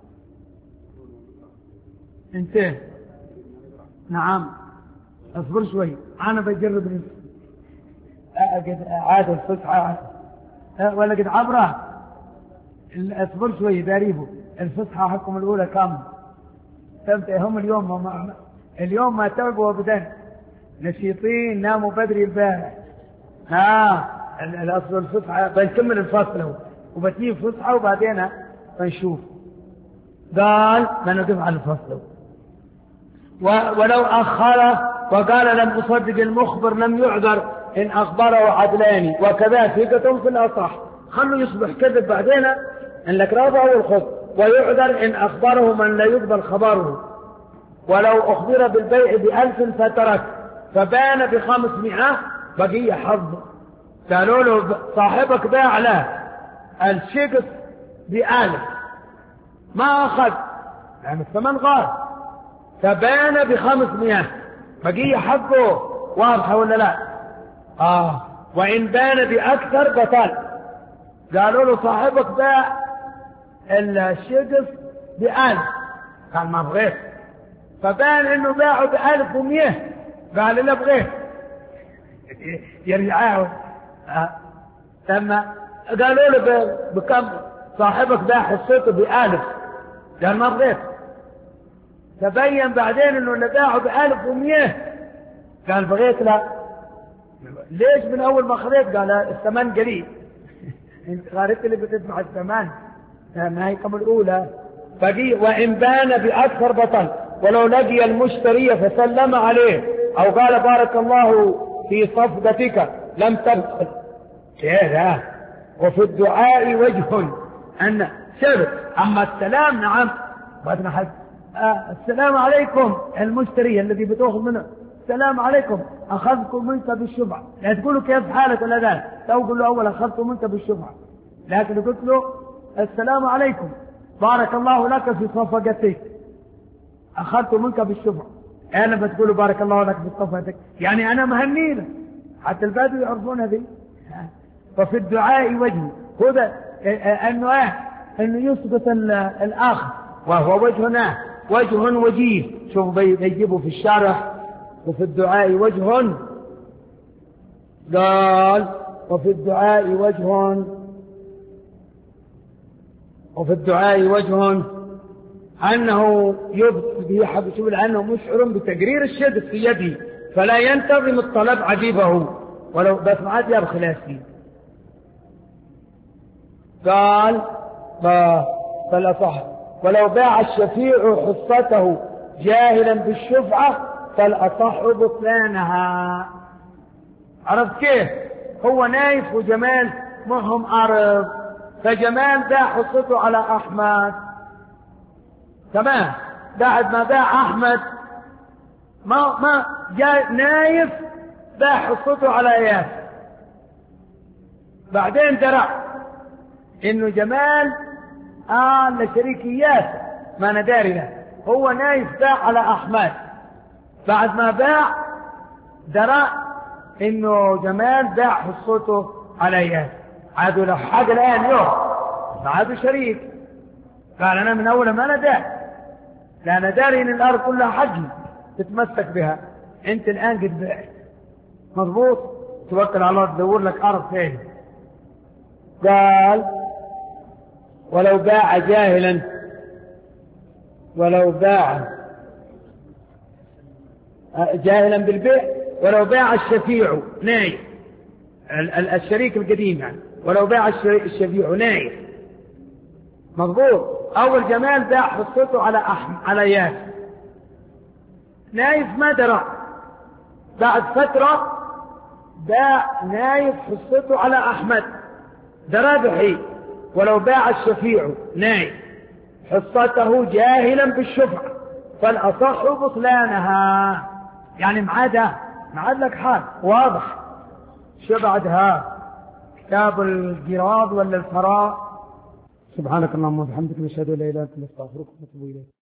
انتهى. نعم اصبر شوي انا بجرب نفسي. قد عاد الفسحة ولا قد عبره. اصبر شوي داريبه. الفسحة حقهم الاولى كم تبدأ هم اليوم ما اليوم ما تعبوا ابدا، نشيطين، ناموا بدري البارح. ها الاصل الفسحة بنكمل الفصل وبتجيب فسحة وبعدين بنشوف. قال بنقف على الفصل ولو أخره وقال لم أصدق المخبر لم يعذر إن أخبره عدلاني، وكذا ثقة في الأصح. خلوا يصبح كذب بعدين إن لك رافع والخط، ويعذر إن أخبره من لا يقبل خبره. ولو أخبر بالبيع بألف فترك فبان بخمسمائة بقي حظ. قالوا له صاحبك باع له الشقص بألف ما أخذ، يعني الثمن غار، فبان بخمسمائة بقي حقه. واضحة ولا لا؟ آه وإن بان بأكثر بطل. قالوا له صاحبك باع الشقص بألف، قال ما بغيت، فبان إنه باعه بألف ومئة، قال لا بغيت يرجعه. آه. لما قالوا له بكم صاحبك باع حصته بألف، قال ما بغيت. تبين بعدين انه اللي باعه بألف ومئة، قال بغيت لا. ليش من اول ما خريت؟ قال الثمن قليل. انت غارت اللي بتدفع الثمن ما هي قبل الاولى. بقي وان بان باكثر بطل، ولو لقي المشتري فسلم عليه او قال بارك الله في صفقتك لم تبطل. كذا. وفي الدعاء وجه ان شرط. اما السلام نعم بدنا حد آه السلام عليكم المشتري الذي بتاخذ منه السلام عليكم اخذكم منك بالشبع، لا تقولوا كيف حالك ولا ذلك، تقول له اول اخذت منك بالشبع، لكن قلت له السلام عليكم بارك الله لك في صفقتك اخذت منك بالشبع. انا بتقول بارك الله لك في صفقتك يعني انا مهنينا، حتى البدو يعرفون هذه. ففي الدعاء وجه هذا انه ايه انه يثبت الاخر وهو وجهنا وجه وجيه. شوف بيجيبوا في الشرح وفي الدعاء وجه، قال وفي الدعاء وجه وفي الدعاء وجه أنه يبت به حب سبل أنه مشعر بتقرير الشدة في يده فلا ينتظم الطلب عجيبه ولو بس ما عاد يبخل ياسين. قال فالأصح ولو باع الشفيع حصته جاهلا بالشفعة فالأصح بطلانها. عرفت كيف؟ هو نايف وجمال معهم أرض، فجمال باع حصته على أحمد، تمام. بعد ما باع أحمد ما ما جاء نايف باع حصته على ياسر، بعدين درع إنه جمال آه لشريك ياسر ما نداري له، هو نايف باع على أحمد. بعد ما باع درع إنه جمال باع حصته على ياسر، عادوا له حاجة الآن يوم عادوا شريك. قال أنا من أول ما نداري، لا نداري إن الأرض كلها حجي تتمسك بها، أنت الآن قد بعت مضبوط، توكل على الله تدور لك أرض ثاني. قال ولو باع جاهلا ولو باع جاهلا بالبيع ولو باع الشفيع نايف الشريك القديم يعني، ولو باع الشفيع نايف مضبوط. أول جمال باع حصته على أحمد على ياسر، نايف ما درى، بعد فترة باع نايف حصته على أحمد درى بحي. ولو باع الشفيع نايف حصته جاهلا بالشفعة فالأصح بطلانها. يعني معاده معاد لك حال واضح. شو بعدها؟ كتاب الجراد ولا الفراء. سبحانك اللهم وبحمدك نشهد ان لا اله الا انت نستغفرك ونتوب اليك.